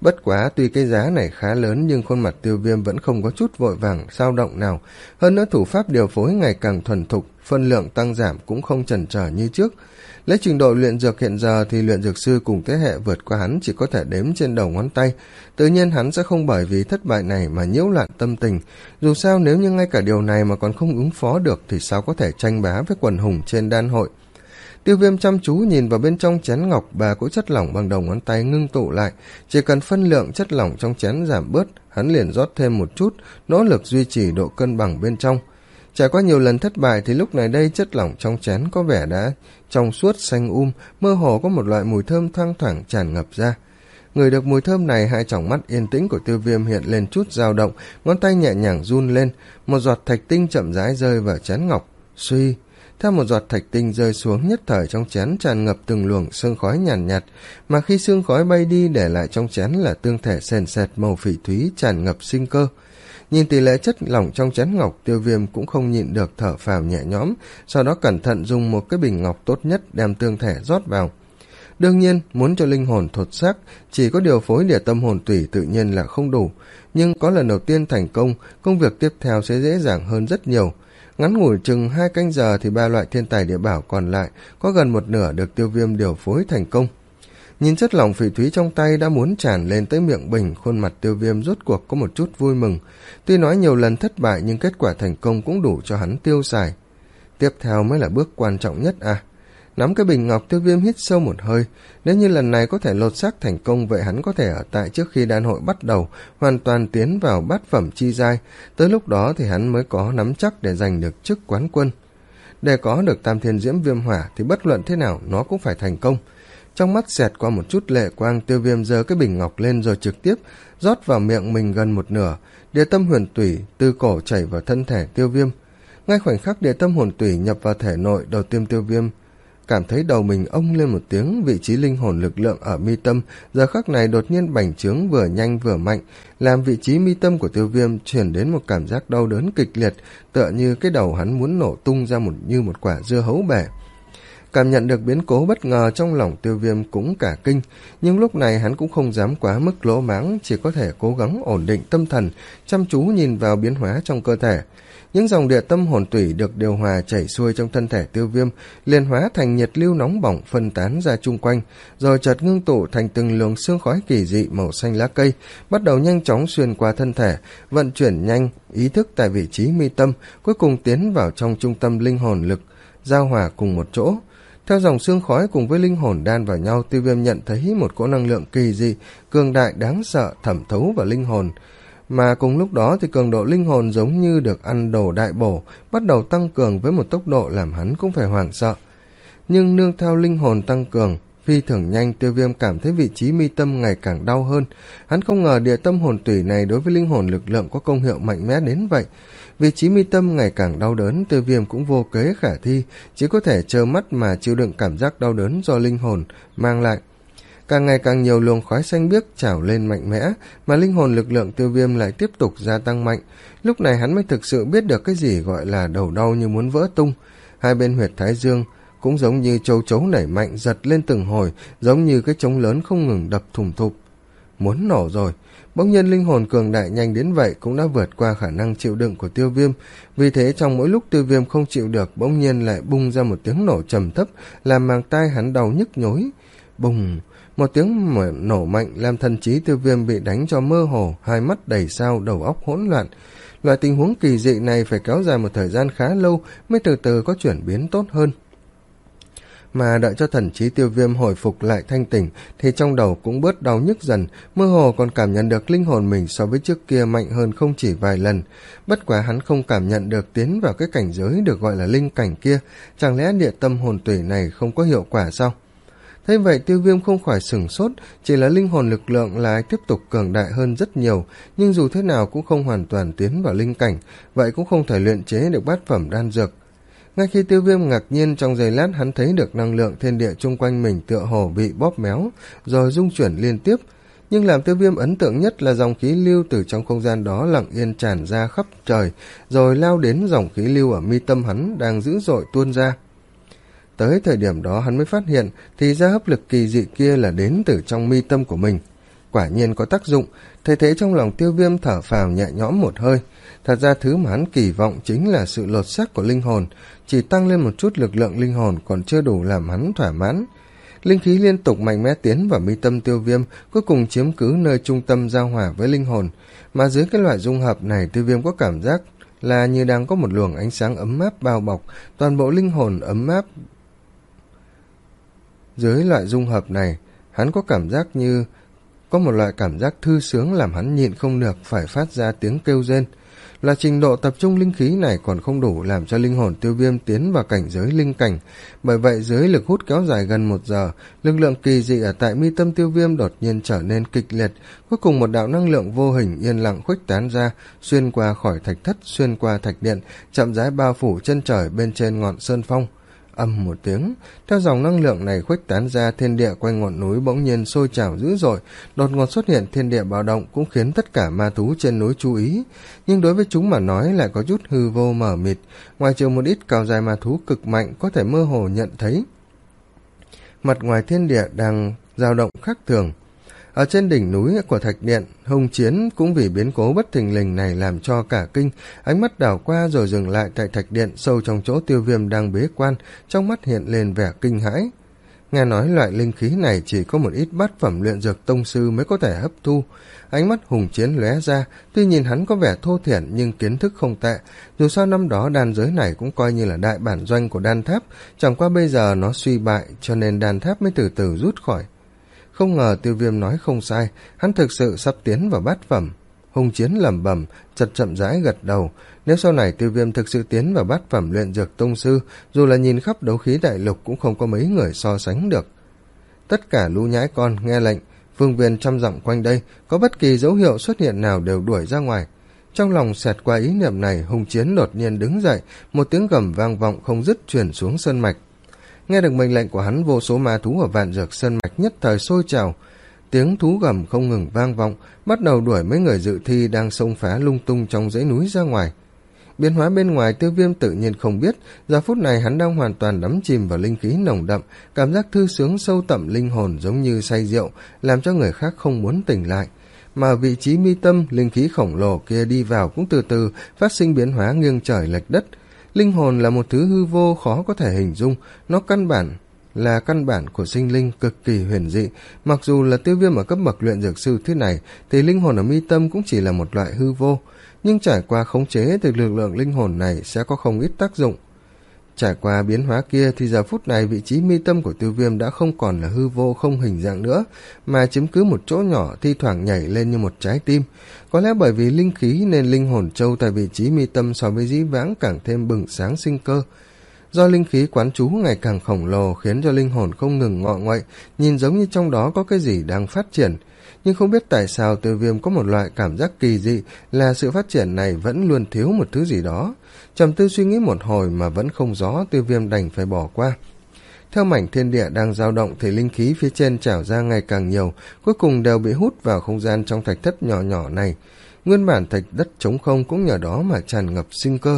Bất quá tuy cái giá này khá lớn nhưng khuôn mặt Tiêu Viêm vẫn không có chút vội vàng dao động nào, hơn nữa thủ pháp điều phối ngày càng thuần thục, phân lượng tăng giảm cũng không chần chờ như trước. Lấy trình độ luyện dược hiện giờ thì luyện dược sư cùng thế hệ vượt qua hắn chỉ có thể đếm trên đầu ngón tay, tự nhiên hắn sẽ không bởi vì thất bại này mà nhiễu loạn tâm tình. Dù sao nếu như ngay cả điều này mà còn không ứng phó được thì sao có thể tranh bá với quần hùng trên đan hội. Tiêu Viêm chăm chú nhìn vào bên trong chén ngọc, ba cỗ chất lỏng bằng đầu ngón tay ngưng tụ lại, chỉ cần phân lượng chất lỏng trong chén giảm bớt, hắn liền rót thêm một chút, nỗ lực duy trì độ cân bằng bên trong. Trải qua nhiều lần thất bại thì lúc này đây chất lỏng trong chén có vẻ đã trong suốt xanh um, mơ hồ có một loại mùi thơm thoang thoảng tràn ngập ra. Ngửi được mùi thơm này, hai tròng mắt yên tĩnh của Tiêu Viêm hiện lên chút dao động, ngón tay nhẹ nhàng run lên, một giọt thạch tinh chậm rãi rơi vào chén ngọc. Suy, theo một giọt thạch tinh rơi xuống, nhất thời trong chén tràn ngập từng luồng sương khói nhàn nhạt, nhạt, mà khi sương khói bay đi để lại trong chén là tương thể sền sệt màu phỉ thúy tràn ngập sinh cơ. Nhìn tỷ lệ chất lỏng trong chén ngọc, Tiêu Viêm cũng không nhịn được thở phào nhẹ nhõm, sau đó cẩn thận dùng một cái bình ngọc tốt nhất đem tương thể rót vào. Đương nhiên, muốn cho linh hồn thột xác, chỉ có điều phối địa tâm hồn tủy tự nhiên là không đủ, nhưng có lần đầu tiên thành công, công việc tiếp theo sẽ dễ dàng hơn rất nhiều. Ngắn ngủi chừng hai canh giờ thì ba loại thiên tài địa bảo còn lại có gần một nửa được Tiêu Viêm điều phối thành công. Nhìn chất lỏng phỉ thúy trong tay đã muốn tràn lên tới miệng bình, khuôn mặt Tiêu Viêm rốt cuộc có một chút vui mừng. Tuy nói nhiều lần thất bại nhưng kết quả thành công cũng đủ cho hắn tiêu xài. Tiếp theo mới là bước quan trọng nhất à. Nắm cái bình ngọc, Tiêu Viêm hít sâu một hơi. Nếu như lần này có thể lột xác thành công, vậy hắn có thể ở tại trước khi đan hội bắt đầu, hoàn toàn tiến vào bát phẩm chi giai. Tới lúc đó thì hắn mới có nắm chắc để giành được chức quán quân. Để có được tam thiên diễm viêm hỏa thì bất luận thế nào nó cũng phải thành công. Trong mắt xẹt qua một chút lệ quang, Tiêu Viêm giơ cái bình ngọc lên rồi trực tiếp rót vào miệng mình gần một nửa. Địa tâm huyền tủy từ cổ chảy vào thân thể Tiêu Viêm. Ngay khoảnh khắc địa tâm hồn tủy nhập vào thể nội, đầu tiên Tiêu Viêm cảm thấy đầu mình ông lên một tiếng, vị trí linh hồn lực lượng ở mi tâm giờ khắc này đột nhiên bành trướng vừa nhanh vừa mạnh, làm vị trí mi tâm của Tiêu Viêm chuyển đến một cảm giác đau đớn kịch liệt, tựa như cái đầu hắn muốn nổ tung ra một như một quả dưa hấu bể. Cảm nhận được biến cố bất ngờ, trong lòng Tiêu Viêm cũng cả kinh, nhưng lúc này hắn cũng không dám quá mức lỗ mãng, chỉ có thể cố gắng ổn định tâm thần, chăm chú nhìn vào biến hóa trong cơ thể. Những dòng địa tâm hồn tủy được điều hòa chảy xuôi trong thân thể Tiêu Viêm, liền hóa thành nhiệt lưu nóng bỏng phân tán ra chung quanh, rồi chợt ngưng tụ thành từng luồng sương khói kỳ dị màu xanh lá cây, bắt đầu nhanh chóng xuyên qua thân thể, vận chuyển nhanh ý thức tại vị trí mi tâm, cuối cùng tiến vào trong trung tâm linh hồn lực, giao hòa cùng một chỗ. Theo dòng sương khói cùng với linh hồn đan vào nhau, Tiêu Viêm nhận thấy một cỗ năng lượng kỳ dị, cường đại đáng sợ thẩm thấu vào linh hồn. Mà cùng lúc đó thì cường độ linh hồn giống như được ăn đồ đại bổ, bắt đầu tăng cường với một tốc độ làm hắn cũng phải hoảng sợ. Nhưng nương theo linh hồn tăng cường phi thường nhanh, Tiêu Viêm cảm thấy vị trí mi tâm ngày càng đau hơn. Hắn không ngờ địa tâm hồn tủy này đối với linh hồn lực lượng có công hiệu mạnh mẽ đến vậy. Vị trí mi tâm ngày càng đau đớn, Tiêu Viêm cũng vô kế khả thi, chỉ có thể trơ mắt mà chịu đựng cảm giác đau đớn do linh hồn mang lại. Càng ngày càng nhiều luồng khói xanh biếc trào lên mạnh mẽ, mà linh hồn lực lượng Tiêu Viêm lại tiếp tục gia tăng mạnh. Lúc này hắn mới thực sự biết được cái gì gọi là đầu đau như muốn vỡ tung. Hai bên huyệt thái dương cũng giống như châu chấu nảy mạnh, giật lên từng hồi, giống như cái trống lớn không ngừng đập thùng thụp. Muốn nổ rồi. Bỗng nhiên linh hồn cường đại nhanh đến vậy cũng đã vượt qua khả năng chịu đựng của Tiêu Viêm. Vì thế trong mỗi lúc Tiêu Viêm không chịu được, bỗng nhiên lại bung ra một tiếng nổ trầm thấp, làm màng tai hắn đau nhức nhối. Bùng! Một tiếng nổ mạnh làm thần trí Tiêu Viêm bị đánh cho mơ hồ, hai mắt đầy sao, đầu óc hỗn loạn. Loại tình huống kỳ dị này phải kéo dài một thời gian khá lâu mới từ từ có chuyển biến tốt hơn. Mà đợi cho thần trí Tiêu Viêm hồi phục lại thanh tỉnh thì trong đầu cũng bớt đau nhức dần, mơ hồ còn cảm nhận được linh hồn mình so với trước kia mạnh hơn không chỉ vài lần. Bất quá hắn không cảm nhận được tiến vào cái cảnh giới được gọi là linh cảnh kia, chẳng lẽ địa tâm hồn tủy này không có hiệu quả sao? Thế vậy Tiêu Viêm không khỏi sửng sốt, chỉ là linh hồn lực lượng lại tiếp tục cường đại hơn rất nhiều, nhưng dù thế nào cũng không hoàn toàn tiến vào linh cảnh, vậy cũng không thể luyện chế được bát phẩm đan dược. Ngay khi Tiêu Viêm ngạc nhiên, trong giây lát hắn thấy được năng lượng thiên địa chung quanh mình tựa hồ bị bóp méo, rồi rung chuyển liên tiếp. Nhưng làm Tiêu Viêm ấn tượng nhất là dòng khí lưu từ trong không gian đó lặng yên tràn ra khắp trời, rồi lao đến dòng khí lưu ở mi tâm hắn đang dữ dội tuôn ra. Tới thời điểm đó hắn mới phát hiện thì ra hấp lực kỳ dị kia là đến từ trong mi tâm của mình. quả nhiên có tác dụng. Thấy thế trong lòng Tiêu Viêm thở phào nhẹ nhõm một hơi. Thật ra thứ mà hắn kỳ vọng chính là sự lột xác của linh hồn, chỉ tăng lên một chút lực lượng linh hồn còn chưa đủ làm hắn thỏa mãn. Linh khí liên tục mạnh mẽ tiến vào mi tâm Tiêu Viêm, cuối cùng chiếm cứ nơi trung tâm giao hòa với linh hồn. Mà dưới cái loại dung hợp này, Tiêu Viêm có cảm giác là như đang có một luồng ánh sáng ấm áp bao bọc, toàn bộ linh hồn ấm áp. Dưới loại dung hợp này, hắn có cảm giác như có một loại cảm giác thư sướng làm hắn nhịn không được phải phát ra tiếng kêu rên. Là trình độ tập trung linh khí này còn không đủ làm cho linh hồn Tiêu Viêm tiến vào cảnh giới linh cảnh. Bởi vậy dưới lực hút kéo dài gần một giờ, lực lượng kỳ dị ở tại mi tâm Tiêu Viêm đột nhiên trở nên kịch liệt. Cuối cùng một đạo năng lượng vô hình yên lặng khuếch tán ra, xuyên qua khỏi thạch thất, xuyên qua thạch điện, chậm rãi bao phủ chân trời bên trên ngọn sơn phong. Âm một tiếng, theo dòng năng lượng này khuếch tán ra, thiên địa quanh ngọn núi bỗng nhiên sôi trào dữ dội, đột ngột xuất hiện thiên địa bạo động cũng khiến tất cả ma thú trên núi chú ý. Nhưng đối với chúng mà nói lại có chút hư vô mờ mịt, ngoài trừ một ít cao dài ma thú cực mạnh có thể mơ hồ nhận thấy mặt ngoài thiên địa đang dao động khác thường. Ở trên đỉnh núi của thạch điện, Hùng Chiến cũng vì biến cố bất thình lình này làm cho cả kinh, ánh mắt đảo qua rồi dừng lại tại thạch điện sâu trong chỗ Tiêu Viêm đang bế quan, trong mắt hiện lên vẻ kinh hãi. Nghe nói loại linh khí này chỉ có một ít bát phẩm luyện dược tông sư mới có thể hấp thu. Ánh mắt Hùng Chiến lóe ra, tuy nhìn hắn có vẻ thô thiển nhưng kiến thức không tệ, dù sao năm đó đan giới này cũng coi như là đại bản doanh của đan tháp, chẳng qua bây giờ nó suy bại cho nên đan tháp mới từ từ rút khỏi. Không ngờ Tiêu Viêm nói không sai, hắn thực sự sắp tiến vào bát phẩm. Hùng Chiến lẩm bẩm, chật chậm rãi gật đầu. Nếu sau này Tiêu Viêm thực sự tiến vào bát phẩm luyện dược tông sư, dù là nhìn khắp đấu khí đại lục cũng không có mấy người so sánh được. Tất cả lũ nhãi con nghe lệnh, phương viên trăm dặm quanh đây, có bất kỳ dấu hiệu xuất hiện nào đều đuổi ra ngoài. Trong lòng xẹt qua ý niệm này, Hùng Chiến đột nhiên đứng dậy, một tiếng gầm vang vọng không dứt truyền xuống sơn mạch. Nghe được mệnh lệnh của hắn, vô số ma thú ở Vạn Dược Sơn mạch nhất thời sôi trào, tiếng thú gầm không ngừng vang vọng, bắt đầu đuổi mấy người dự thi đang xông phá lung tung trong dãy núi ra ngoài. Biến hóa bên ngoài Tiêu Viêm tự nhiên không biết, giờ phút này hắn đang hoàn toàn đắm chìm vào linh khí nồng đậm, cảm giác thư sướng sâu tận linh hồn giống như say rượu, làm cho người khác không muốn tỉnh lại. Mà vị trí mi tâm, linh khí khổng lồ kia đi vào cũng từ từ phát sinh biến hóa nghiêng trời lệch đất. Linh hồn là một thứ hư vô khó có thể hình dung, nó căn bản là căn bản của sinh linh cực kỳ huyền dị. Mặc dù là Tiêu Viêm ở cấp bậc luyện dược sư thế này, thì linh hồn ở mi tâm cũng chỉ là một loại hư vô, nhưng trải qua khống chế thì lực lượng linh hồn này sẽ có không ít tác dụng. Trải qua biến hóa kia thì giờ phút này vị trí mi tâm của Tiêu Viêm đã không còn là hư vô không hình dạng nữa, mà chiếm cứ một chỗ nhỏ thi thoảng nhảy lên như một trái tim. Có lẽ bởi vì linh khí nên linh hồn châu tại vị trí mi tâm so với dĩ vãng càng thêm bừng sáng sinh cơ. Do linh khí quán trú ngày càng khổng lồ khiến cho linh hồn không ngừng ngọ nguậy, nhìn giống như trong đó có cái gì đang phát triển. Nhưng không biết tại sao Tiêu Viêm có một loại cảm giác kỳ dị là sự phát triển này vẫn luôn thiếu một thứ gì đó. Trầm tư suy nghĩ một hồi mà vẫn không rõ, Tiêu Viêm đành phải bỏ qua. Theo mảnh thiên địa đang dao động thì linh khí phía trên trào ra ngày càng nhiều, cuối cùng đều bị hút vào không gian trong thạch thất nhỏ nhỏ này. Nguyên bản thạch đất trống không cũng nhờ đó mà tràn ngập sinh cơ.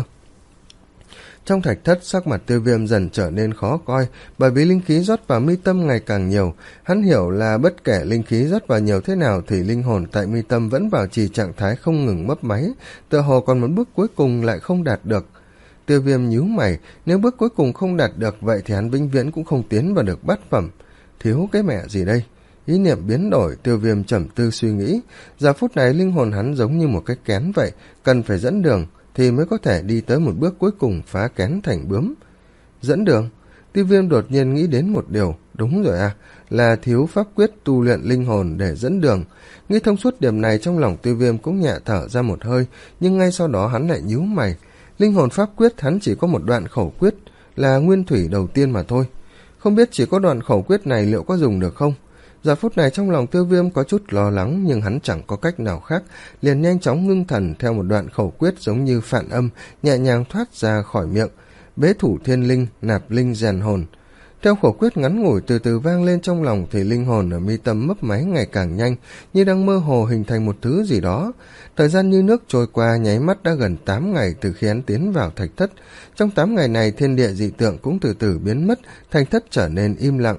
Trong thạch thất, sắc mặt Tiêu Viêm dần trở nên khó coi, bởi vì linh khí rót vào mi tâm ngày càng nhiều. Hắn hiểu là bất kể linh khí rót vào nhiều thế nào thì linh hồn tại mi tâm vẫn bảo trì trạng thái không ngừng mấp máy, tựa hồ còn một bước cuối cùng lại không đạt được. Tiêu Viêm nhíu mày, nếu bước cuối cùng không đạt được vậy thì hắn vĩnh viễn cũng không tiến vào được bát phẩm. Thiếu cái mẹ gì đây? Ý niệm biến đổi, Tiêu Viêm trầm tư suy nghĩ. Giờ phút này linh hồn hắn giống như một cái kén vậy, cần phải dẫn đường thì mới có thể đi tới một bước cuối cùng phá kén thành bướm. Dẫn đường? Tiêu Viêm đột nhiên nghĩ đến một điều, đúng rồi à, là thiếu pháp quyết tu luyện linh hồn để dẫn đường. Nghĩ thông suốt điểm này trong lòng Tiêu Viêm cũng nhẹ thở ra một hơi, nhưng ngay sau đó hắn lại nhíu mày. Linh hồn pháp quyết hắn chỉ có một đoạn khẩu quyết, là nguyên thủy đầu tiên mà thôi. Không biết chỉ có đoạn khẩu quyết này liệu có dùng được không? Giờ phút này trong lòng Tiêu Viêm có chút lo lắng, nhưng hắn chẳng có cách nào khác, liền nhanh chóng ngưng thần theo một đoạn khẩu quyết giống như phản âm, nhẹ nhàng thoát ra khỏi miệng. Bế thủ thiên linh, nạp linh rèn hồn. Theo khẩu quyết ngắn ngủi từ từ vang lên trong lòng thì linh hồn ở mi tâm mấp máy ngày càng nhanh, như đang mơ hồ hình thành một thứ gì đó. Thời gian như nước trôi qua, nháy mắt đã gần tám ngày từ khi hắn tiến vào thạch thất. Trong tám ngày này thiên địa dị tượng cũng từ từ biến mất, thạch thất trở nên im lặng.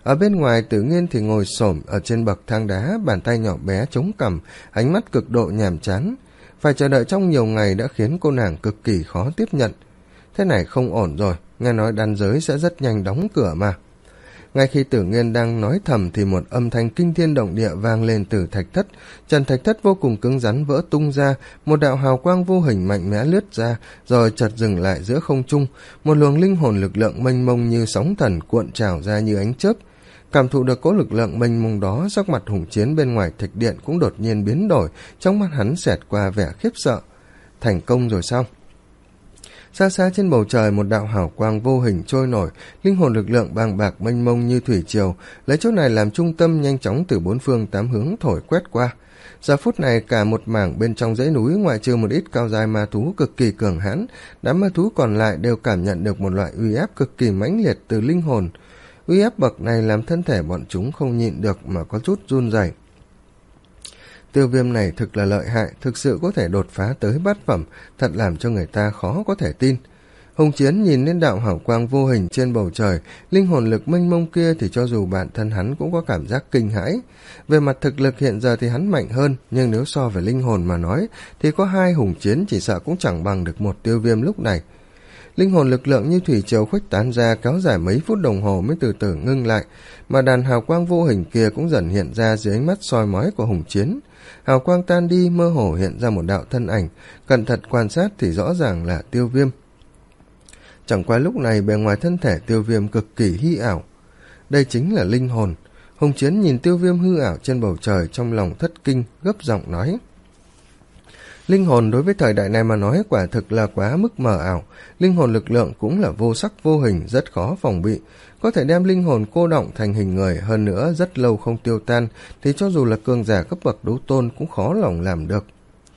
Ở bên ngoài Tử Nghiên thì ngồi xổm ở trên bậc thang đá, bàn tay nhỏ bé chống cằm, ánh mắt cực độ nhàm chán. Phải chờ đợi trong nhiều ngày đã khiến cô nàng cực kỳ khó tiếp nhận. Thế này không ổn rồi, nghe nói đan giới sẽ rất nhanh đóng cửa mà. Ngay khi Tử Nghiên đang nói thầm thì một âm thanh kinh thiên động địa vang lên từ thạch thất. Trần thạch thất vô cùng cứng rắn vỡ tung ra, một đạo hào quang vô hình mạnh mẽ lướt ra, rồi chợt dừng lại giữa không trung. Một luồng linh hồn lực lượng mênh mông như sóng thần cuộn trào ra như ánh chớp. Cảm thụ được cỗ lực lượng mênh mông đó, sắc mặt Hùng Chiến bên ngoài thạch điện cũng đột nhiên biến đổi, trong mắt hắn xẹt qua vẻ khiếp sợ. Thành công rồi sao? Xa xa trên bầu trời một đạo hào quang vô hình trôi nổi, linh hồn lực lượng bàng bạc mênh mông như thủy triều, lấy chỗ này làm trung tâm nhanh chóng từ bốn phương tám hướng thổi quét qua. Giờ phút này cả một mảng bên trong dãy núi, ngoại trừ một ít cao giai ma thú cực kỳ cường hãn, đám ma thú còn lại đều cảm nhận được một loại uy áp cực kỳ mãnh liệt từ linh hồn. Uy áp bậc này làm thân thể bọn chúng không nhịn được mà có chút run rẩy. Tiêu Viêm này thực là lợi hại, thực sự có thể đột phá tới bát phẩm, thật làm cho người ta khó có thể tin. Hùng Chiến nhìn lên đạo hào quang vô hình trên bầu trời, linh hồn lực mênh mông kia thì cho dù bản thân hắn cũng có cảm giác kinh hãi. Về mặt thực lực hiện giờ thì hắn mạnh hơn, nhưng nếu so về linh hồn mà nói, thì có hai Hùng Chiến chỉ sợ cũng chẳng bằng được một Tiêu Viêm lúc này. Linh hồn lực lượng như thủy triều khuếch tán ra, kéo dài mấy phút đồng hồ mới từ từ ngưng lại, mà đàn hào quang vô hình kia cũng dần hiện ra dưới ánh mắt soi mói của Hùng Chiến. Hào quang tan đi, mơ hồ hiện ra một đạo thân ảnh, cẩn thận quan sát thì rõ ràng là Tiêu Viêm. Chẳng qua lúc này bề ngoài thân thể Tiêu Viêm cực kỳ hy ảo. Đây chính là linh hồn. Hùng Chiến nhìn Tiêu Viêm hư ảo trên bầu trời, trong lòng thất kinh, gấp giọng nói. Linh hồn đối với thời đại này mà nói quả thực là quá mức mờ ảo. Linh hồn lực lượng cũng là vô sắc vô hình, rất khó phòng bị. Có thể đem linh hồn cô đọng thành hình người, hơn nữa rất lâu không tiêu tan, thì cho dù là cường giả cấp bậc đấu tôn cũng khó lòng làm được.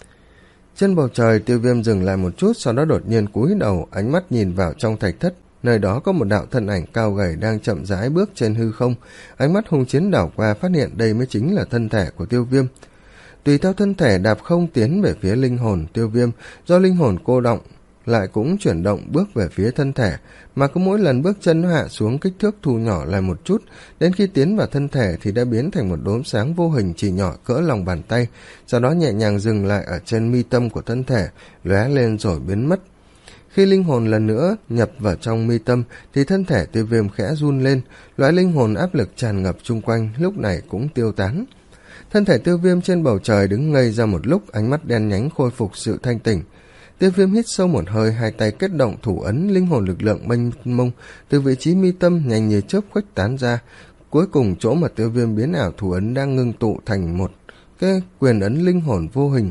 Trên bầu trời, Tiêu Viêm dừng lại một chút, sau đó đột nhiên cúi đầu, ánh mắt nhìn vào trong thạch thất. Nơi đó có một đạo thân ảnh cao gầy đang chậm rãi bước trên hư không. Ánh mắt Hùng Chiến đảo qua, phát hiện đây mới chính là thân thể của Tiêu Viêm. Tùy theo thân thể đạp không tiến về phía linh hồn Tiêu Viêm, do linh hồn cô động lại cũng chuyển động bước về phía thân thể, mà cứ mỗi lần bước chân hạ xuống kích thước thu nhỏ lại một chút, đến khi tiến vào thân thể thì đã biến thành một đốm sáng vô hình chỉ nhỏ cỡ lòng bàn tay, sau đó nhẹ nhàng dừng lại ở trên mi tâm của thân thể, lóe lên rồi biến mất. Khi linh hồn lần nữa nhập vào trong mi tâm thì thân thể Tiêu Viêm khẽ run lên, loại linh hồn áp lực tràn ngập chung quanh lúc này cũng tiêu tán. Thân thể Tiêu Viêm trên bầu trời đứng ngây ra một lúc, ánh mắt đen nhánh khôi phục sự thanh tỉnh. Tiêu Viêm hít sâu một hơi, hai tay kết động thủ ấn, linh hồn lực lượng mênh mông từ vị trí mi tâm nhanh như chớp khuếch tán ra. Cuối cùng chỗ mà Tiêu Viêm biến ảo thủ ấn đang ngưng tụ thành một cái quyền ấn linh hồn vô hình.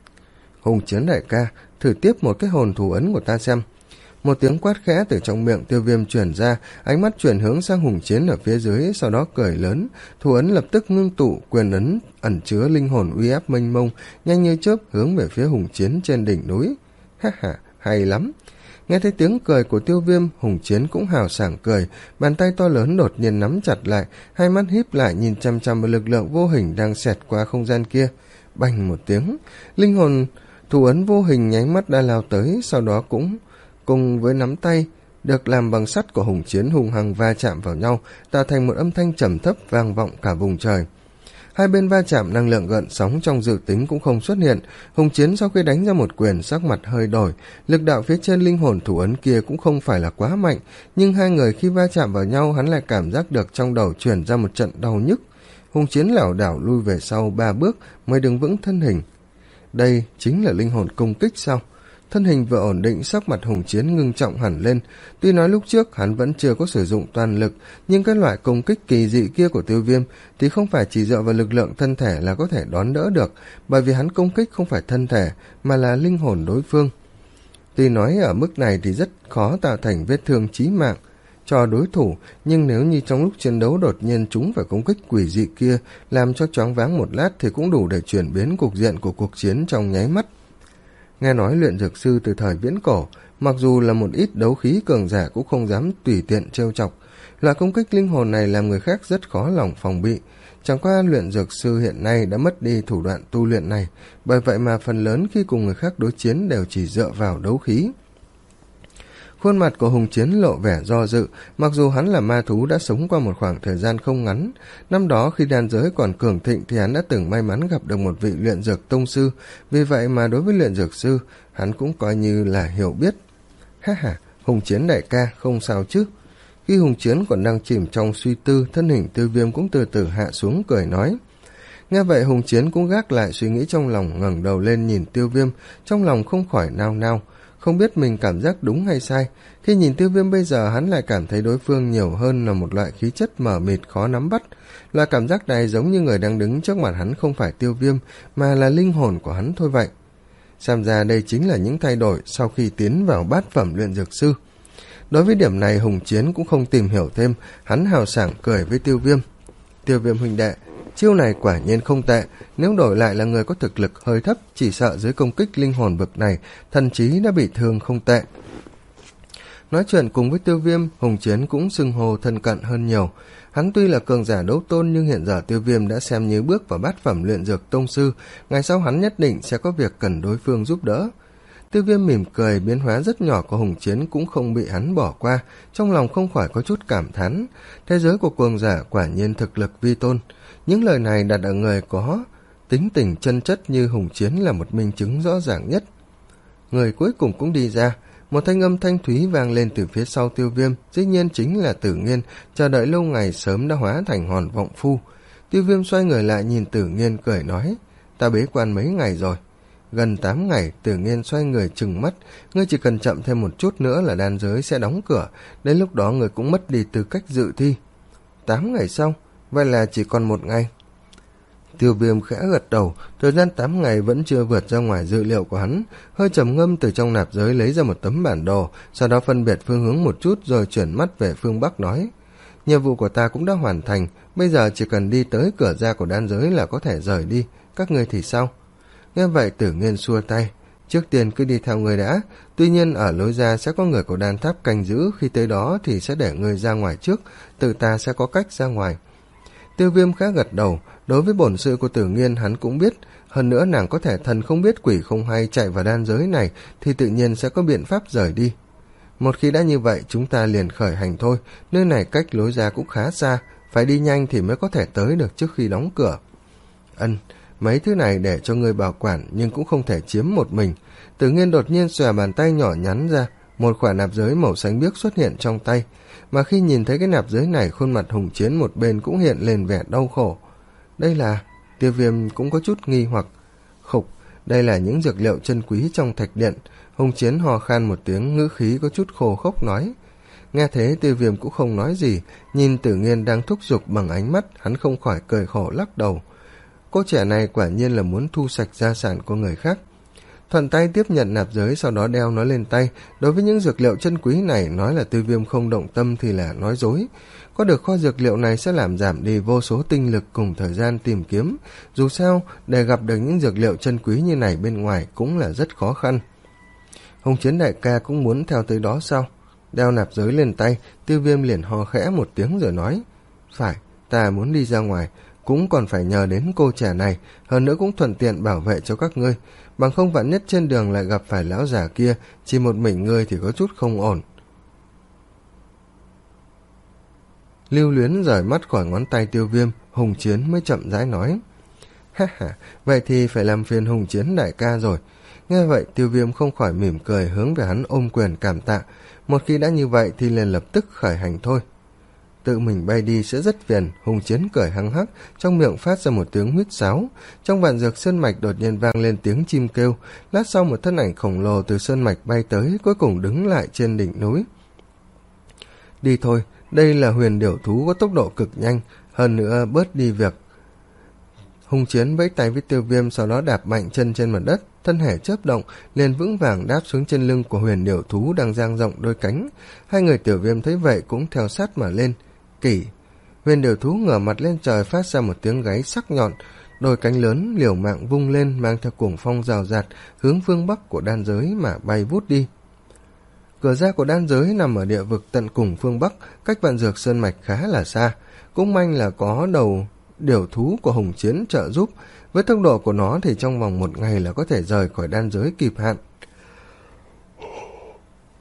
Hùng Chiến đại ca, thử tiếp một cái hồn thủ ấn của ta xem. Một tiếng quát khẽ từ trong miệng Tiêu Viêm truyền ra, ánh mắt chuyển hướng sang Hùng Chiến ở phía dưới, sau đó cười lớn, thủ ấn lập tức ngưng tụ, quyền ấn ẩn chứa linh hồn uy áp mênh mông, nhanh như chớp hướng về phía Hùng Chiến trên đỉnh núi. Ha ha, hay lắm. Nghe thấy tiếng cười của Tiêu Viêm, Hùng Chiến cũng hào sảng cười, bàn tay to lớn đột nhiên nắm chặt lại, hai mắt híp lại nhìn chăm chăm vào lực lượng vô hình đang xẹt qua không gian kia. Bành một tiếng, linh hồn thủ ấn vô hình nháy mắt đã lao tới, sau đó cũng cùng với nắm tay được làm bằng sắt của Hùng Chiến hùng hăng va chạm vào nhau, tạo thành một âm thanh trầm thấp vang vọng cả vùng trời. Hai bên va chạm, năng lượng gợn sóng trong dự tính cũng không xuất hiện. Hùng Chiến sau khi đánh ra một quyền, sắc mặt hơi đổi, lực đạo phía trên linh hồn thủ ấn kia cũng không phải là quá mạnh, nhưng hai người khi va chạm vào nhau, hắn lại cảm giác được trong đầu chuyển ra một trận đau nhức. Hùng Chiến lảo đảo lui về sau ba bước mới đứng vững thân hình. Đây chính là linh hồn công kích sao? Thân hình vừa ổn định, sắc mặt Hùng Chiến ngưng trọng hẳn lên. Tuy nói lúc trước hắn vẫn chưa có sử dụng toàn lực, nhưng cái loại công kích kỳ dị kia của Tiêu Viêm thì không phải chỉ dựa vào lực lượng thân thể là có thể đón đỡ được, bởi vì hắn công kích không phải thân thể mà là linh hồn đối phương. Tuy nói ở mức này thì rất khó tạo thành vết thương chí mạng cho đối thủ, nhưng nếu như trong lúc chiến đấu đột nhiên chúng phải công kích quỷ dị kia làm cho choáng váng một lát thì cũng đủ để chuyển biến cục diện của cuộc chiến trong nháy mắt. Nghe nói luyện dược sư từ thời viễn cổ, mặc dù là một ít đấu khí cường giả cũng không dám tùy tiện trêu chọc. Loại công kích linh hồn này làm người khác rất khó lòng phòng bị. Chẳng qua luyện dược sư hiện nay đã mất đi thủ đoạn tu luyện này, bởi vậy mà phần lớn khi cùng người khác đối chiến đều chỉ dựa vào đấu khí. Khuôn mặt của Hùng Chiến lộ vẻ do dự, mặc dù hắn là ma thú đã sống qua một khoảng thời gian không ngắn. Năm đó khi đan giới còn cường thịnh thì hắn đã từng may mắn gặp được một vị luyện dược tông sư, vì vậy mà đối với luyện dược sư, hắn cũng coi như là hiểu biết. Ha ha, Hùng Chiến đại ca, không sao chứ? Khi Hùng Chiến còn đang chìm trong suy tư, thân hình Tiêu Viêm cũng từ từ hạ xuống cười nói. Nghe vậy Hùng Chiến cũng gác lại suy nghĩ trong lòng, ngẩng đầu lên nhìn Tiêu Viêm, trong lòng không khỏi nao nao, không biết mình cảm giác đúng hay sai. Khi nhìn Tiêu Viêm bây giờ, hắn lại cảm thấy đối phương nhiều hơn là một loại khí chất mờ mịt khó nắm bắt. Loại cảm giác này giống như người đang đứng trước mặt hắn không phải Tiêu Viêm, mà là linh hồn của hắn thôi vậy. Xem ra đây chính là những thay đổi sau khi tiến vào bát phẩm luyện dược sư. Đối với điểm này Hùng Chiến cũng không tìm hiểu thêm, hắn hào sảng cười với Tiêu Viêm. Tiêu Viêm huynh đệ, chiêu này quả nhiên không tệ, nếu đổi lại là người có thực lực hơi thấp, chỉ sợ dưới công kích linh hồn bực này, thần trí đã bị thương không tệ. Nói chuyện cùng với Tiêu Viêm, Hùng Chiến cũng xưng hô thân cận hơn nhiều. Hắn tuy là cường giả đấu tôn nhưng hiện giờ Tiêu Viêm đã xem như bước vào bát phẩm luyện dược tông sư, ngày sau hắn nhất định sẽ có việc cần đối phương giúp đỡ. Tiêu Viêm mỉm cười, biến hóa rất nhỏ của Hùng Chiến cũng không bị hắn bỏ qua, trong lòng không khỏi có chút cảm thán. Thế giới của cường giả quả nhiên thực lực vi tôn. Những lời này đặt ở người có tính tình chân chất như Hùng Chiến là một minh chứng rõ ràng nhất. Người cuối cùng cũng đi ra, một thanh âm thanh thúy vang lên từ phía sau Tiêu Viêm, dĩ nhiên chính là Tử Nghiên, chờ đợi lâu ngày sớm đã hóa thành hòn vọng phu. Tiêu Viêm xoay người lại nhìn Tử Nghiên cười nói, ta bế quan mấy ngày rồi. Gần tám ngày, Tử Nghiên xoay người trừng mắt, ngươi chỉ cần chậm thêm một chút nữa là đan giới sẽ đóng cửa, đến lúc đó ngươi cũng mất đi tư cách dự thi. Tám ngày sau, vậy là chỉ còn một ngày. Tiêu Viêm khẽ gật đầu, thời gian tám ngày vẫn chưa vượt ra ngoài dự liệu của hắn, hơi trầm ngâm từ trong nạp giới lấy ra một tấm bản đồ, sau đó phân biệt phương hướng một chút rồi chuyển mắt về phương Bắc nói, nhiệm vụ của ta cũng đã hoàn thành, bây giờ chỉ cần đi tới cửa ra của đan giới là có thể rời đi, các ngươi thì sao? Nghe vậy Tử Nghiên xua tay, trước tiên cứ đi theo người đã, tuy nhiên ở lối ra sẽ có người của đan tháp canh giữ, khi tới đó thì sẽ để người ra ngoài trước, tự ta sẽ có cách ra ngoài. Tiêu Viêm khá gật đầu, đối với bổn sự của Tử Nghiên hắn cũng biết, hơn nữa nàng có thể thần không biết quỷ không hay chạy vào đan giới này thì tự nhiên sẽ có biện pháp rời đi. Một khi đã như vậy chúng ta liền khởi hành thôi, nơi này cách lối ra cũng khá xa, phải đi nhanh thì mới có thể tới được trước khi đóng cửa. Ân, mấy thứ này để cho người bảo quản nhưng cũng không thể chiếm một mình. Tử Nghiên đột nhiên xòe bàn tay nhỏ nhắn ra, một quả nạp giới màu xanh biếc xuất hiện trong tay, mà khi nhìn thấy cái nạp giới này, khuôn mặt Hùng Chiến một bên cũng hiện lên vẻ đau khổ. Đây là... Tiêu Viêm cũng có chút nghi hoặc. Khục, đây là những dược liệu chân quý trong thạch điện. Hùng Chiến hò khan một tiếng, ngữ khí có chút khô khốc nói. Nghe thế Tiêu Viêm cũng không nói gì, nhìn Tử Nghiên đang thúc giục bằng ánh mắt, hắn không khỏi cười khổ lắc đầu. Cô trẻ này quả nhiên là muốn thu sạch gia sản của người khác. Thuận tay tiếp nhận nạp giới, sau đó đeo nó lên tay. Đối với những dược liệu chân quý này, nói là Tiêu Viêm không động tâm thì là nói dối. Có được kho dược liệu này sẽ làm giảm đi vô số tinh lực cùng thời gian tìm kiếm. Dù sao, để gặp được những dược liệu chân quý như này bên ngoài cũng là rất khó khăn. Hùng Chiến đại ca cũng muốn theo tới đó sao? Đeo nạp giới lên tay, Tiêu Viêm liền ho khẽ một tiếng rồi nói. Phải, ta muốn đi ra ngoài, cũng còn phải nhờ đến cô trẻ này, hơn nữa cũng thuận tiện bảo vệ cho các ngươi. Bằng không vạn nhất trên đường lại gặp phải lão già kia, chỉ một mình ngươi thì có chút không ổn. Lưu Luyến rời mắt khỏi ngón tay Tiêu Viêm, Hùng Chiến mới chậm rãi nói. Ha ha, vậy thì phải làm phiền Hùng Chiến đại ca rồi. Nghe vậy Tiêu Viêm không khỏi mỉm cười hướng về hắn ôm quyền cảm tạ. Một khi đã như vậy thì liền lập tức khởi hành thôi. Tự mình bay đi sẽ rất phiền. Hùng Chiến cười hăng hắc, trong miệng phát ra một tiếng huýt sáo. Trong vạn dược sơn mạch đột nhiên vang lên tiếng chim kêu. Lát sau một thân ảnh khổng lồ từ sơn mạch bay tới, cuối cùng đứng lại trên đỉnh núi. Đi thôi, đây là huyền điểu thú có tốc độ cực nhanh, hơn nữa bớt đi việc. Hùng Chiến vẫy tay với Tiêu Viêm, sau đó đạp mạnh chân trên mặt đất, thân thể chớp động, liền vững vàng đáp xuống trên lưng của huyền điểu thú đang dang rộng đôi cánh. Hai người Tiểu Viêm thấy vậy cũng theo sát mà lên. Kỷ, huyền điểu thú ngửa mặt lên trời phát ra một tiếng gáy sắc nhọn, đôi cánh lớn liều mạng vung lên mang theo cuồng phong rào rạt hướng phương bắc của đan giới mà bay vút đi. Cửa ra của đan giới nằm ở địa vực tận cùng phương bắc, cách vạn dược sơn mạch khá là xa. Cũng may là có đầu điểu thú của Hùng Chiến trợ giúp, với tốc độ của nó thì trong vòng một ngày là có thể rời khỏi đan giới kịp hạn.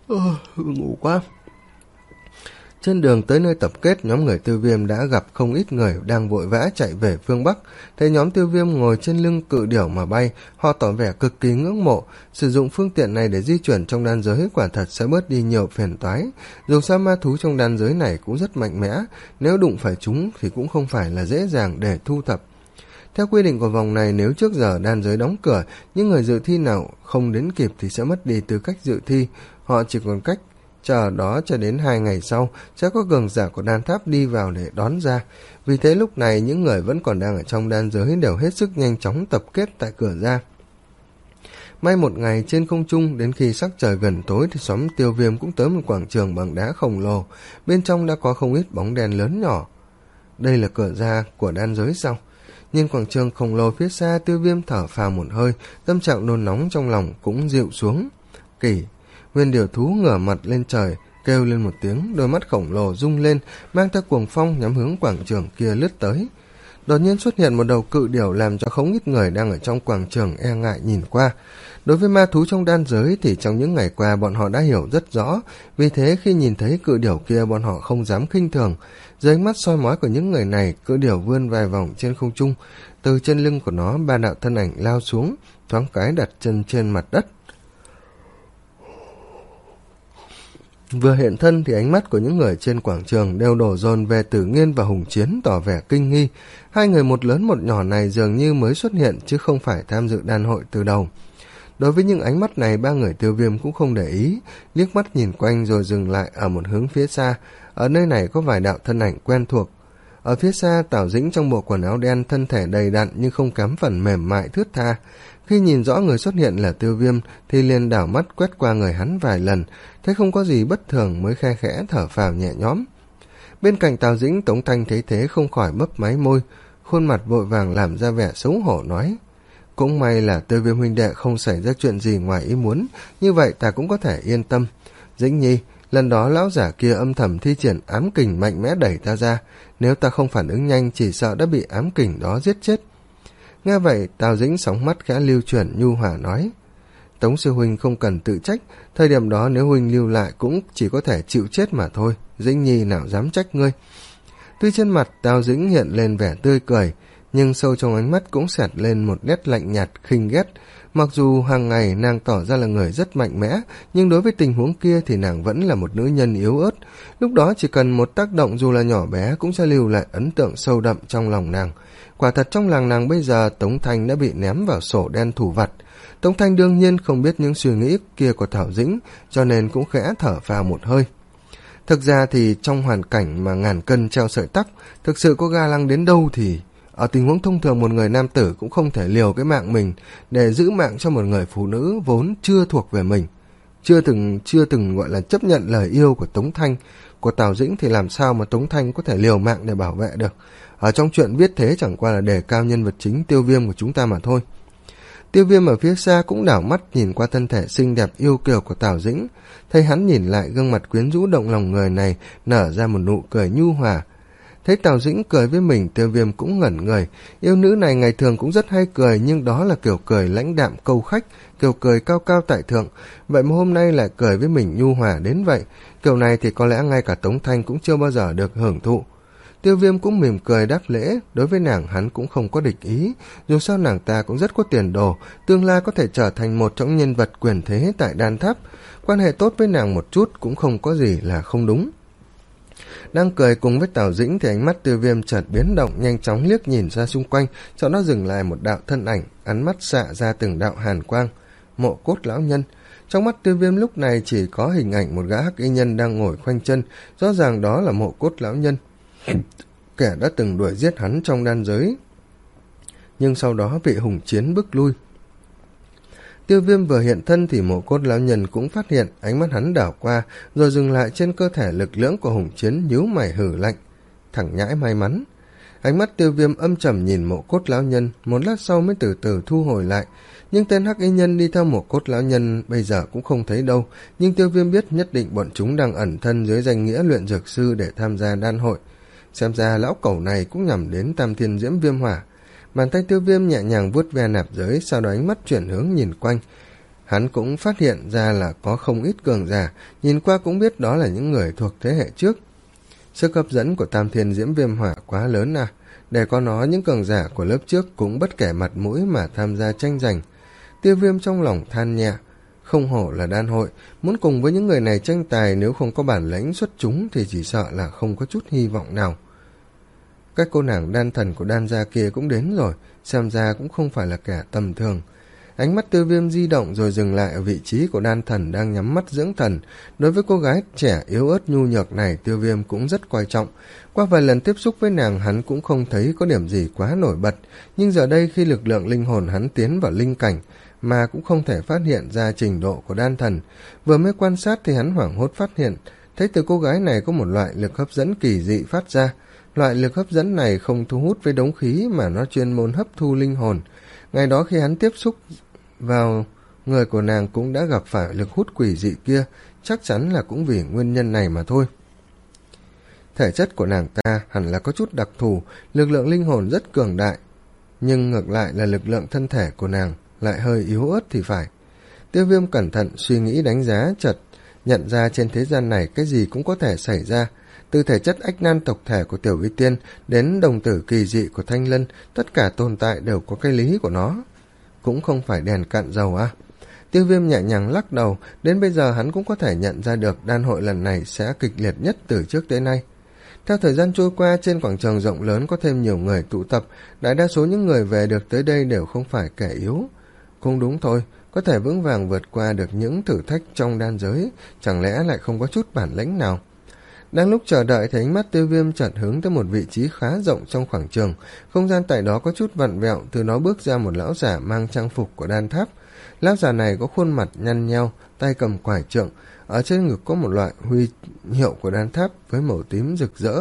Ờ, ngủ quá. Trên đường tới nơi tập kết, nhóm người Tiêu Viêm đã gặp không ít người đang vội vã chạy về phương Bắc. Thấy nhóm Tiêu Viêm ngồi trên lưng cự điểu mà bay, họ tỏ vẻ cực kỳ ngưỡng mộ. Sử dụng phương tiện này để di chuyển trong đan giới quả thật sẽ bớt đi nhiều phiền toái. Dù sao ma thú trong đan giới này cũng rất mạnh mẽ, nếu đụng phải chúng thì cũng không phải là dễ dàng để thu thập. Theo quy định của vòng này, nếu trước giờ đan giới đóng cửa, những người dự thi nào không đến kịp thì sẽ mất đi tư cách dự thi. Họ chỉ còn cách chờ đó cho đến hai ngày sau sẽ có cường giả của đan tháp đi vào để đón ra. Vì thế lúc này những người vẫn còn đang ở trong đan giới đều hết sức nhanh chóng tập kết tại cửa ra. May một ngày trên không trung, đến khi sắc trời gần tối thì xóm Tiêu Viêm cũng tới một quảng trường bằng đá khổng lồ. Bên trong đã có không ít bóng đèn lớn nhỏ. Đây là cửa ra của đan giới sao? Nhìn quảng trường khổng lồ phía xa, Tiêu Viêm thở phào một hơi, tâm trạng nôn nóng trong lòng cũng dịu xuống. Kỳ, Nguyên Điểu Thú ngửa mặt lên trời, kêu lên một tiếng, đôi mắt khổng lồ rung lên, mang theo cuồng phong nhắm hướng quảng trường kia lướt tới. Đột nhiên xuất hiện một đầu cự điểu làm cho không ít người đang ở trong quảng trường e ngại nhìn qua. Đối với ma thú trong đan giới thì trong những ngày qua bọn họ đã hiểu rất rõ, vì thế khi nhìn thấy cự điểu kia bọn họ không dám khinh thường. Dưới ánh mắt soi mói của những người này, cự điểu vươn vài vòng trên không trung, từ trên lưng của nó ba đạo thân ảnh lao xuống, thoáng cái đặt chân trên mặt đất. Vừa hiện thân thì ánh mắt của những người trên quảng trường đều đổ dồn về Tử Nghiên và Hùng Chiến, tỏ vẻ kinh nghi. Hai người một lớn một nhỏ này dường như mới xuất hiện chứ không phải tham dự đan hội từ đầu. Đối với những ánh mắt này, ba người Tiêu Viêm cũng không để ý, liếc mắt nhìn quanh rồi dừng lại ở một hướng phía xa. Ở nơi này có vài đạo thân ảnh quen thuộc. Ở phía xa, Tào Dĩnh trong bộ quần áo đen, thân thể đầy đặn nhưng không kém phần mềm mại thướt tha. Khi nhìn rõ người xuất hiện là Tiêu Viêm thì liền đảo mắt quét qua người hắn vài lần, thấy không có gì bất thường mới khe khẽ thở phào nhẹ nhõm. Bên cạnh Tào Dĩnh, Tống Thanh thấy thế không khỏi mấp máy môi, khuôn mặt vội vàng làm ra vẻ xấu hổ nói: cũng may là Tiêu Viêm huynh đệ không xảy ra chuyện gì ngoài ý muốn, như vậy ta cũng có thể yên tâm. Dĩnh nhi, lần đó lão giả kia âm thầm thi triển ám kình mạnh mẽ đẩy ta ra, nếu ta không phản ứng nhanh chỉ sợ đã bị ám kình đó giết chết. Nghe vậy, Tào Dĩnh sóng mắt khẽ lưu chuyển nhu hòa nói: Tống sư huynh không cần tự trách, thời điểm đó nếu huynh lưu lại cũng chỉ có thể chịu chết mà thôi, Dĩnh nhi nào dám trách ngươi. Tuy trên mặt Tào Dĩnh hiện lên vẻ tươi cười, nhưng sâu trong ánh mắt cũng xẹt lên một nét lạnh nhạt khinh ghét. Mặc dù hàng ngày nàng tỏ ra là người rất mạnh mẽ, nhưng đối với tình huống kia thì nàng vẫn là một nữ nhân yếu ớt. Lúc đó chỉ cần một tác động dù là nhỏ bé cũng sẽ lưu lại ấn tượng sâu đậm trong lòng nàng. Quả thật trong lòng nàng bây giờ Tống Thanh đã bị ném vào sổ đen thủ vặt. Tống Thanh đương nhiên không biết những suy nghĩ kia của Thảo Dĩnh, cho nên cũng khẽ thở phào một hơi. Thực ra thì trong hoàn cảnh mà ngàn cân treo sợi tóc, thực sự có ga lăng đến đâu thì... Ở tình huống thông thường một người nam tử cũng không thể liều cái mạng mình để giữ mạng cho một người phụ nữ vốn chưa thuộc về mình. Chưa từng chưa từng gọi là chấp nhận lời yêu của Tống Thanh, của Tào Dĩnh thì làm sao mà Tống Thanh có thể liều mạng để bảo vệ được. Ở trong chuyện viết thế chẳng qua là đề cao nhân vật chính Tiêu Viêm của chúng ta mà thôi. Tiêu Viêm ở phía xa cũng đảo mắt nhìn qua thân thể xinh đẹp yêu kiều của Tào Dĩnh. Thấy hắn nhìn lại gương mặt quyến rũ động lòng người này, nở ra một nụ cười nhu hòa. Thấy Tào Dĩnh cười với mình, Tiêu Viêm cũng ngẩn người. Yêu nữ này ngày thường cũng rất hay cười, nhưng đó là kiểu cười lãnh đạm câu khách, kiểu cười cao cao tại thượng. Vậy mà hôm nay lại cười với mình nhu hòa đến vậy. Kiểu này thì có lẽ ngay cả Tống Thanh cũng chưa bao giờ được hưởng thụ. Tiêu Viêm cũng mỉm cười đáp lễ, đối với nàng hắn cũng không có địch ý. Dù sao nàng ta cũng rất có tiền đồ, tương lai có thể trở thành một trong nhân vật quyền thế tại Đan Tháp. Quan hệ tốt với nàng một chút cũng không có gì là không đúng. Đang cười cùng với Tào Dĩnh thì ánh mắt Tiêu Viêm chợt biến động, nhanh chóng liếc nhìn ra xung quanh, sau đó dừng lại một đạo thân ảnh, ánh mắt xạ ra từng đạo hàn quang. Mộ Cốt lão nhân. Trong mắt Tiêu Viêm lúc này chỉ có hình ảnh một gã hắc y nhân đang ngồi khoanh chân, rõ ràng đó là Mộ Cốt lão nhân, kẻ đã từng đuổi giết hắn trong đan giới, nhưng sau đó bị Hùng Chiến bức lui. Tiêu Viêm vừa hiện thân thì Mộ Cốt lão nhân cũng phát hiện, ánh mắt hắn đảo qua rồi dừng lại trên cơ thể lực lưỡng của Hùng Chiến, nhíu mày hử lạnh: thằng nhãi may mắn. Ánh mắt Tiêu Viêm âm trầm nhìn Mộ Cốt lão nhân, một lát sau mới từ từ thu hồi lại. Nhưng tên hắc y nhân đi theo Mộ Cốt lão nhân bây giờ cũng không thấy đâu, nhưng Tiêu Viêm biết nhất định bọn chúng đang ẩn thân dưới danh nghĩa luyện dược sư để tham gia đan hội. Xem ra lão cẩu này cũng nhằm đến Tam Thiên Diễm Viêm Hỏa. Bàn tay Tiêu Viêm nhẹ nhàng vuốt ve nạp giới, sau đó ánh mắt chuyển hướng nhìn quanh. Hắn cũng phát hiện ra là có không ít cường giả, nhìn qua cũng biết đó là những người thuộc thế hệ trước. Sức hấp dẫn của Tam Thiên Diễm Viêm Hỏa quá lớn à, để có nó những cường giả của lớp trước cũng bất kể mặt mũi mà tham gia tranh giành. Tiêu Viêm trong lòng than nhẹ, không hổ là đan hội, muốn cùng với những người này tranh tài nếu không có bản lĩnh xuất chúng thì chỉ sợ là không có chút hy vọng nào. Các cô nàng đan thần của đan gia kia cũng đến rồi, xem ra cũng không phải là kẻ tầm thường. Ánh mắt Tiêu Viêm di động rồi dừng lại ở vị trí của đan thần đang nhắm mắt dưỡng thần. Đối với cô gái trẻ yếu ớt nhu nhược này, Tiêu Viêm cũng rất coi trọng. Qua vài lần tiếp xúc với nàng, hắn cũng không thấy có điểm gì quá nổi bật, nhưng giờ đây khi lực lượng linh hồn hắn tiến vào linh cảnh mà cũng không thể phát hiện ra trình độ của đan thần. Vừa mới quan sát thì hắn hoảng hốt phát hiện, thấy từ cô gái này có một loại lực hấp dẫn kỳ dị phát ra. Loại lực hấp dẫn này không thu hút với đống khí mà nó chuyên môn hấp thu linh hồn. Ngày đó khi hắn tiếp xúc vào người của nàng cũng đã gặp phải lực hút quỷ dị kia, chắc chắn là cũng vì nguyên nhân này mà thôi. Thể chất của nàng ta hẳn là có chút đặc thù, lực lượng linh hồn rất cường đại, nhưng ngược lại là lực lượng thân thể của nàng lại hơi yếu ớt thì phải. Tiêu Viêm cẩn thận suy nghĩ đánh giá, chợt nhận ra trên thế gian này cái gì cũng có thể xảy ra. Từ thể chất ách nan tộc thể của Tiểu Y Tiên đến đồng tử kỳ dị của Thanh Lân, tất cả tồn tại đều có cái lý của nó. Cũng không phải đèn cạn dầu à. Tiêu Viêm nhẹ nhàng lắc đầu, đến bây giờ hắn cũng có thể nhận ra được đan hội lần này sẽ kịch liệt nhất từ trước tới nay. Theo thời gian trôi qua, trên quảng trường rộng lớn có thêm nhiều người tụ tập, đại đa số những người về được tới đây đều không phải kẻ yếu. Cũng đúng thôi, có thể vững vàng vượt qua được những thử thách trong đan giới, chẳng lẽ lại không có chút bản lĩnh nào. Đang lúc chờ đợi thì ánh mắt Tiêu Viêm chợt hướng tới một vị trí khá rộng trong khoảng trường, không gian tại đó có chút vặn vẹo, từ đó bước ra một lão giả mang trang phục của đan tháp. Lão giả này có khuôn mặt nhăn nheo, tay cầm quải trượng, ở trên ngực có một loại huy hiệu của đan tháp với màu tím rực rỡ.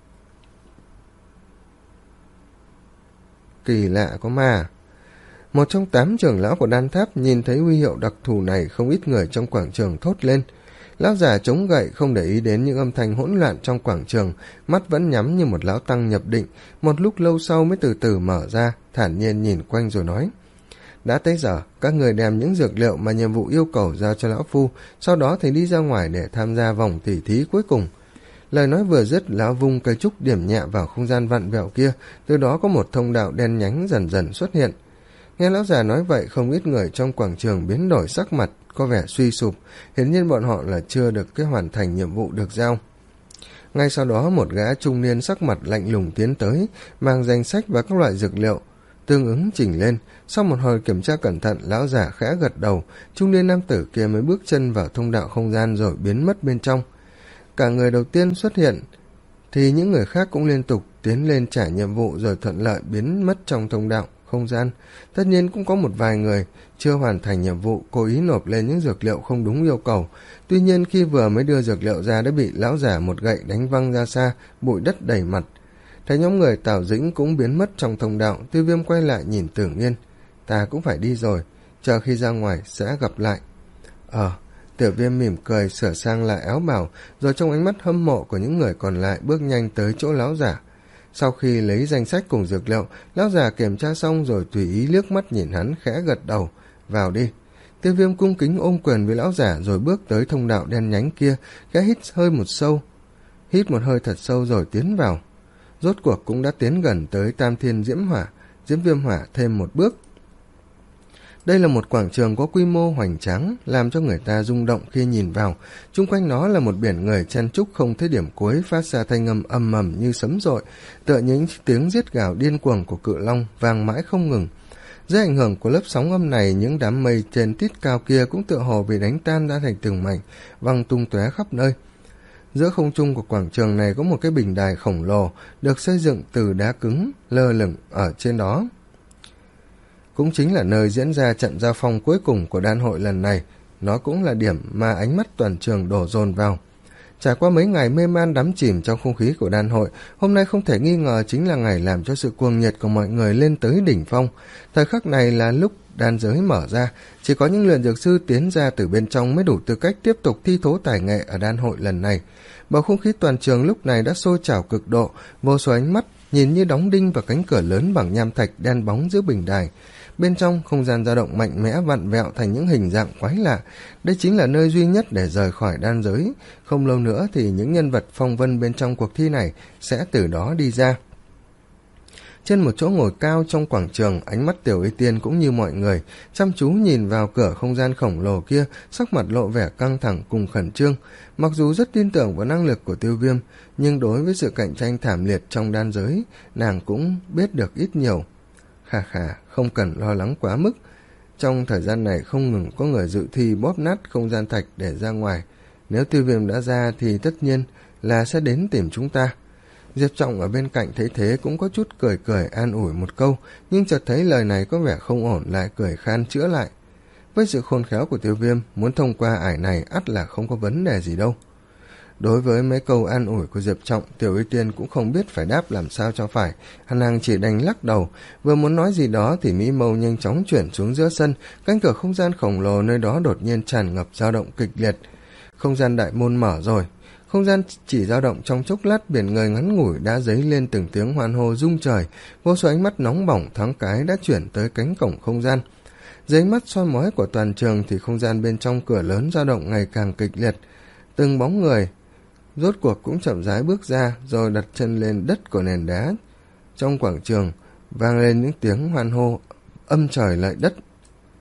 Kỳ lạ có ma. Một trong tám trưởng lão của đan tháp nhìn thấy huy hiệu đặc thù này, không ít người trong quảng trường thốt lên. Lão già chống gậy không để ý đến những âm thanh hỗn loạn trong quảng trường, mắt vẫn nhắm như một lão tăng nhập định, một lúc lâu sau mới từ từ mở ra, thản nhiên nhìn quanh rồi nói: đã tới giờ, các người đem những dược liệu mà nhiệm vụ yêu cầu giao cho lão phu, sau đó thì đi ra ngoài để tham gia vòng tỉ thí cuối cùng. Lời nói vừa dứt, lão vung cây trúc điểm nhẹ vào không gian vặn vẹo kia, từ đó có một thông đạo đen nhánh dần dần xuất hiện. Nghe lão già nói vậy, không ít người trong quảng trường biến đổi sắc mặt, có vẻ suy sụp, hiển nhiên bọn họ là chưa được cái hoàn thành nhiệm vụ được giao. Ngay sau đó, một gã trung niên sắc mặt lạnh lùng tiến tới, mang danh sách và các loại dược liệu tương ứng chỉnh lên. Sau một hồi kiểm tra cẩn thận, lão giả khẽ gật đầu, trung niên nam tử kia mới bước chân vào thông đạo không gian rồi biến mất bên trong. Cả người đầu tiên xuất hiện thì những người khác cũng liên tục tiến lên trả nhiệm vụ rồi thuận lợi biến mất trong thông đạo không gian. Tất nhiên cũng có một vài người chưa hoàn thành nhiệm vụ cố ý nộp lên những dược liệu không đúng yêu cầu, tuy nhiên khi vừa mới đưa dược liệu ra đã bị lão giả một gậy đánh văng ra xa, bụi đất đầy mặt. Thấy nhóm người Tào Dĩnh cũng biến mất trong thông đạo, Tiêu Viêm quay lại nhìn Tưởng Nghiên: ta cũng phải đi rồi, chờ khi ra ngoài sẽ gặp lại. Ờ Tiểu Viêm mỉm cười sửa sang lại áo bào, rồi trong ánh mắt hâm mộ của những người còn lại bước nhanh tới chỗ lão giả. Sau khi lấy danh sách cùng dược liệu, lão già kiểm tra xong rồi tùy ý liếc mắt nhìn hắn, khẽ gật đầu: vào đi. Tiêu Viêm cung kính ôm quyền với lão giả rồi bước tới thông đạo đen nhánh kia, khẽ hít hơi một sâu hít một hơi thật sâu rồi tiến vào. Rốt cuộc cũng đã tiến gần tới Tam Thiên Diễm Hỏa Diễm Viêm Hỏa thêm một bước. Đây là một quảng trường có quy mô hoành tráng, làm cho người ta rung động khi nhìn vào. Chung quanh nó là một biển người chen chúc không thấy điểm cuối, phát ra thanh âm ầm ầm như sấm dội, tựa những tiếng giết gào điên cuồng của cự long vang mãi không ngừng. Dưới ảnh hưởng của lớp sóng âm này, những đám mây trên tít cao kia cũng tựa hồ bị đánh tan ra thành từng mảnh, văng tung tóe khắp nơi. Giữa không trung của quảng trường này có một cái bình đài khổng lồ được xây dựng từ đá cứng lơ lửng ở trên đó, cũng chính là nơi diễn ra trận giao phong cuối cùng của đan hội lần này. Nó cũng là điểm mà ánh mắt toàn trường đổ dồn vào. Trải qua mấy ngày mê man đắm chìm trong không khí của đan hội, hôm nay không thể nghi ngờ chính là ngày làm cho sự cuồng nhiệt của mọi người lên tới đỉnh phong. Thời khắc này là lúc đan giới mở ra, chỉ có những luyện dược sư tiến ra từ bên trong mới đủ tư cách tiếp tục thi thố tài nghệ ở đan hội lần này. Bầu không khí toàn trường lúc này đã sôi trào cực độ, vô số ánh mắt nhìn như đóng đinh vào cánh cửa lớn bằng nham thạch đen bóng giữa bình đài. Bên trong, không gian dao động mạnh mẽ vặn vẹo thành những hình dạng quái lạ. Đây chính là nơi duy nhất để rời khỏi đan giới. Không lâu nữa thì những nhân vật phong vân bên trong cuộc thi này sẽ từ đó đi ra. Trên một chỗ ngồi cao trong quảng trường, ánh mắt Tiểu Y Tiên cũng như mọi người chăm chú nhìn vào cửa không gian khổng lồ kia, sắc mặt lộ vẻ căng thẳng cùng khẩn trương. Mặc dù rất tin tưởng vào năng lực của Tiêu Viêm, nhưng đối với sự cạnh tranh thảm liệt trong đan giới, nàng cũng biết được ít nhiều. Khà khà, không cần lo lắng quá mức. Trong thời gian này không ngừng có người dự thi bóp nát không gian thạch để ra ngoài. Nếu Tiêu Viêm đã ra thì tất nhiên là sẽ đến tìm chúng ta. Diệp Trọng ở bên cạnh thấy thế cũng có chút cười cười an ủi một câu, nhưng chợt thấy lời này có vẻ không ổn lại cười khan chữa lại. Với sự khôn khéo của Tiêu Viêm, muốn thông qua ải này ắt là không có vấn đề gì đâu. Đối với mấy câu an ủi của Diệp Trọng, Tiểu Y Tiên cũng không biết phải đáp làm sao cho phải, hắn nàng chỉ đành lắc đầu. Vừa muốn nói gì đó thì mỹ mâu nhanh chóng chuyển xuống giữa sân, cánh cửa không gian khổng lồ nơi đó đột nhiên tràn ngập dao động kịch liệt. Không gian đại môn mở rồi. Không gian chỉ dao động trong chốc lát, biển người ngắn ngủi đã dấy lên từng tiếng hoan hô rung trời. Vô số ánh mắt nóng bỏng thoáng cái đã chuyển tới cánh cổng không gian. Dưới ánh mắt soi mói của toàn trường thì không gian bên trong cửa lớn dao động ngày càng kịch liệt. Từng bóng người rốt cuộc cũng chậm rãi bước ra, rồi đặt chân lên đất của nền đá. Trong quảng trường vang lên những tiếng hoan hô âm trời lạy đất.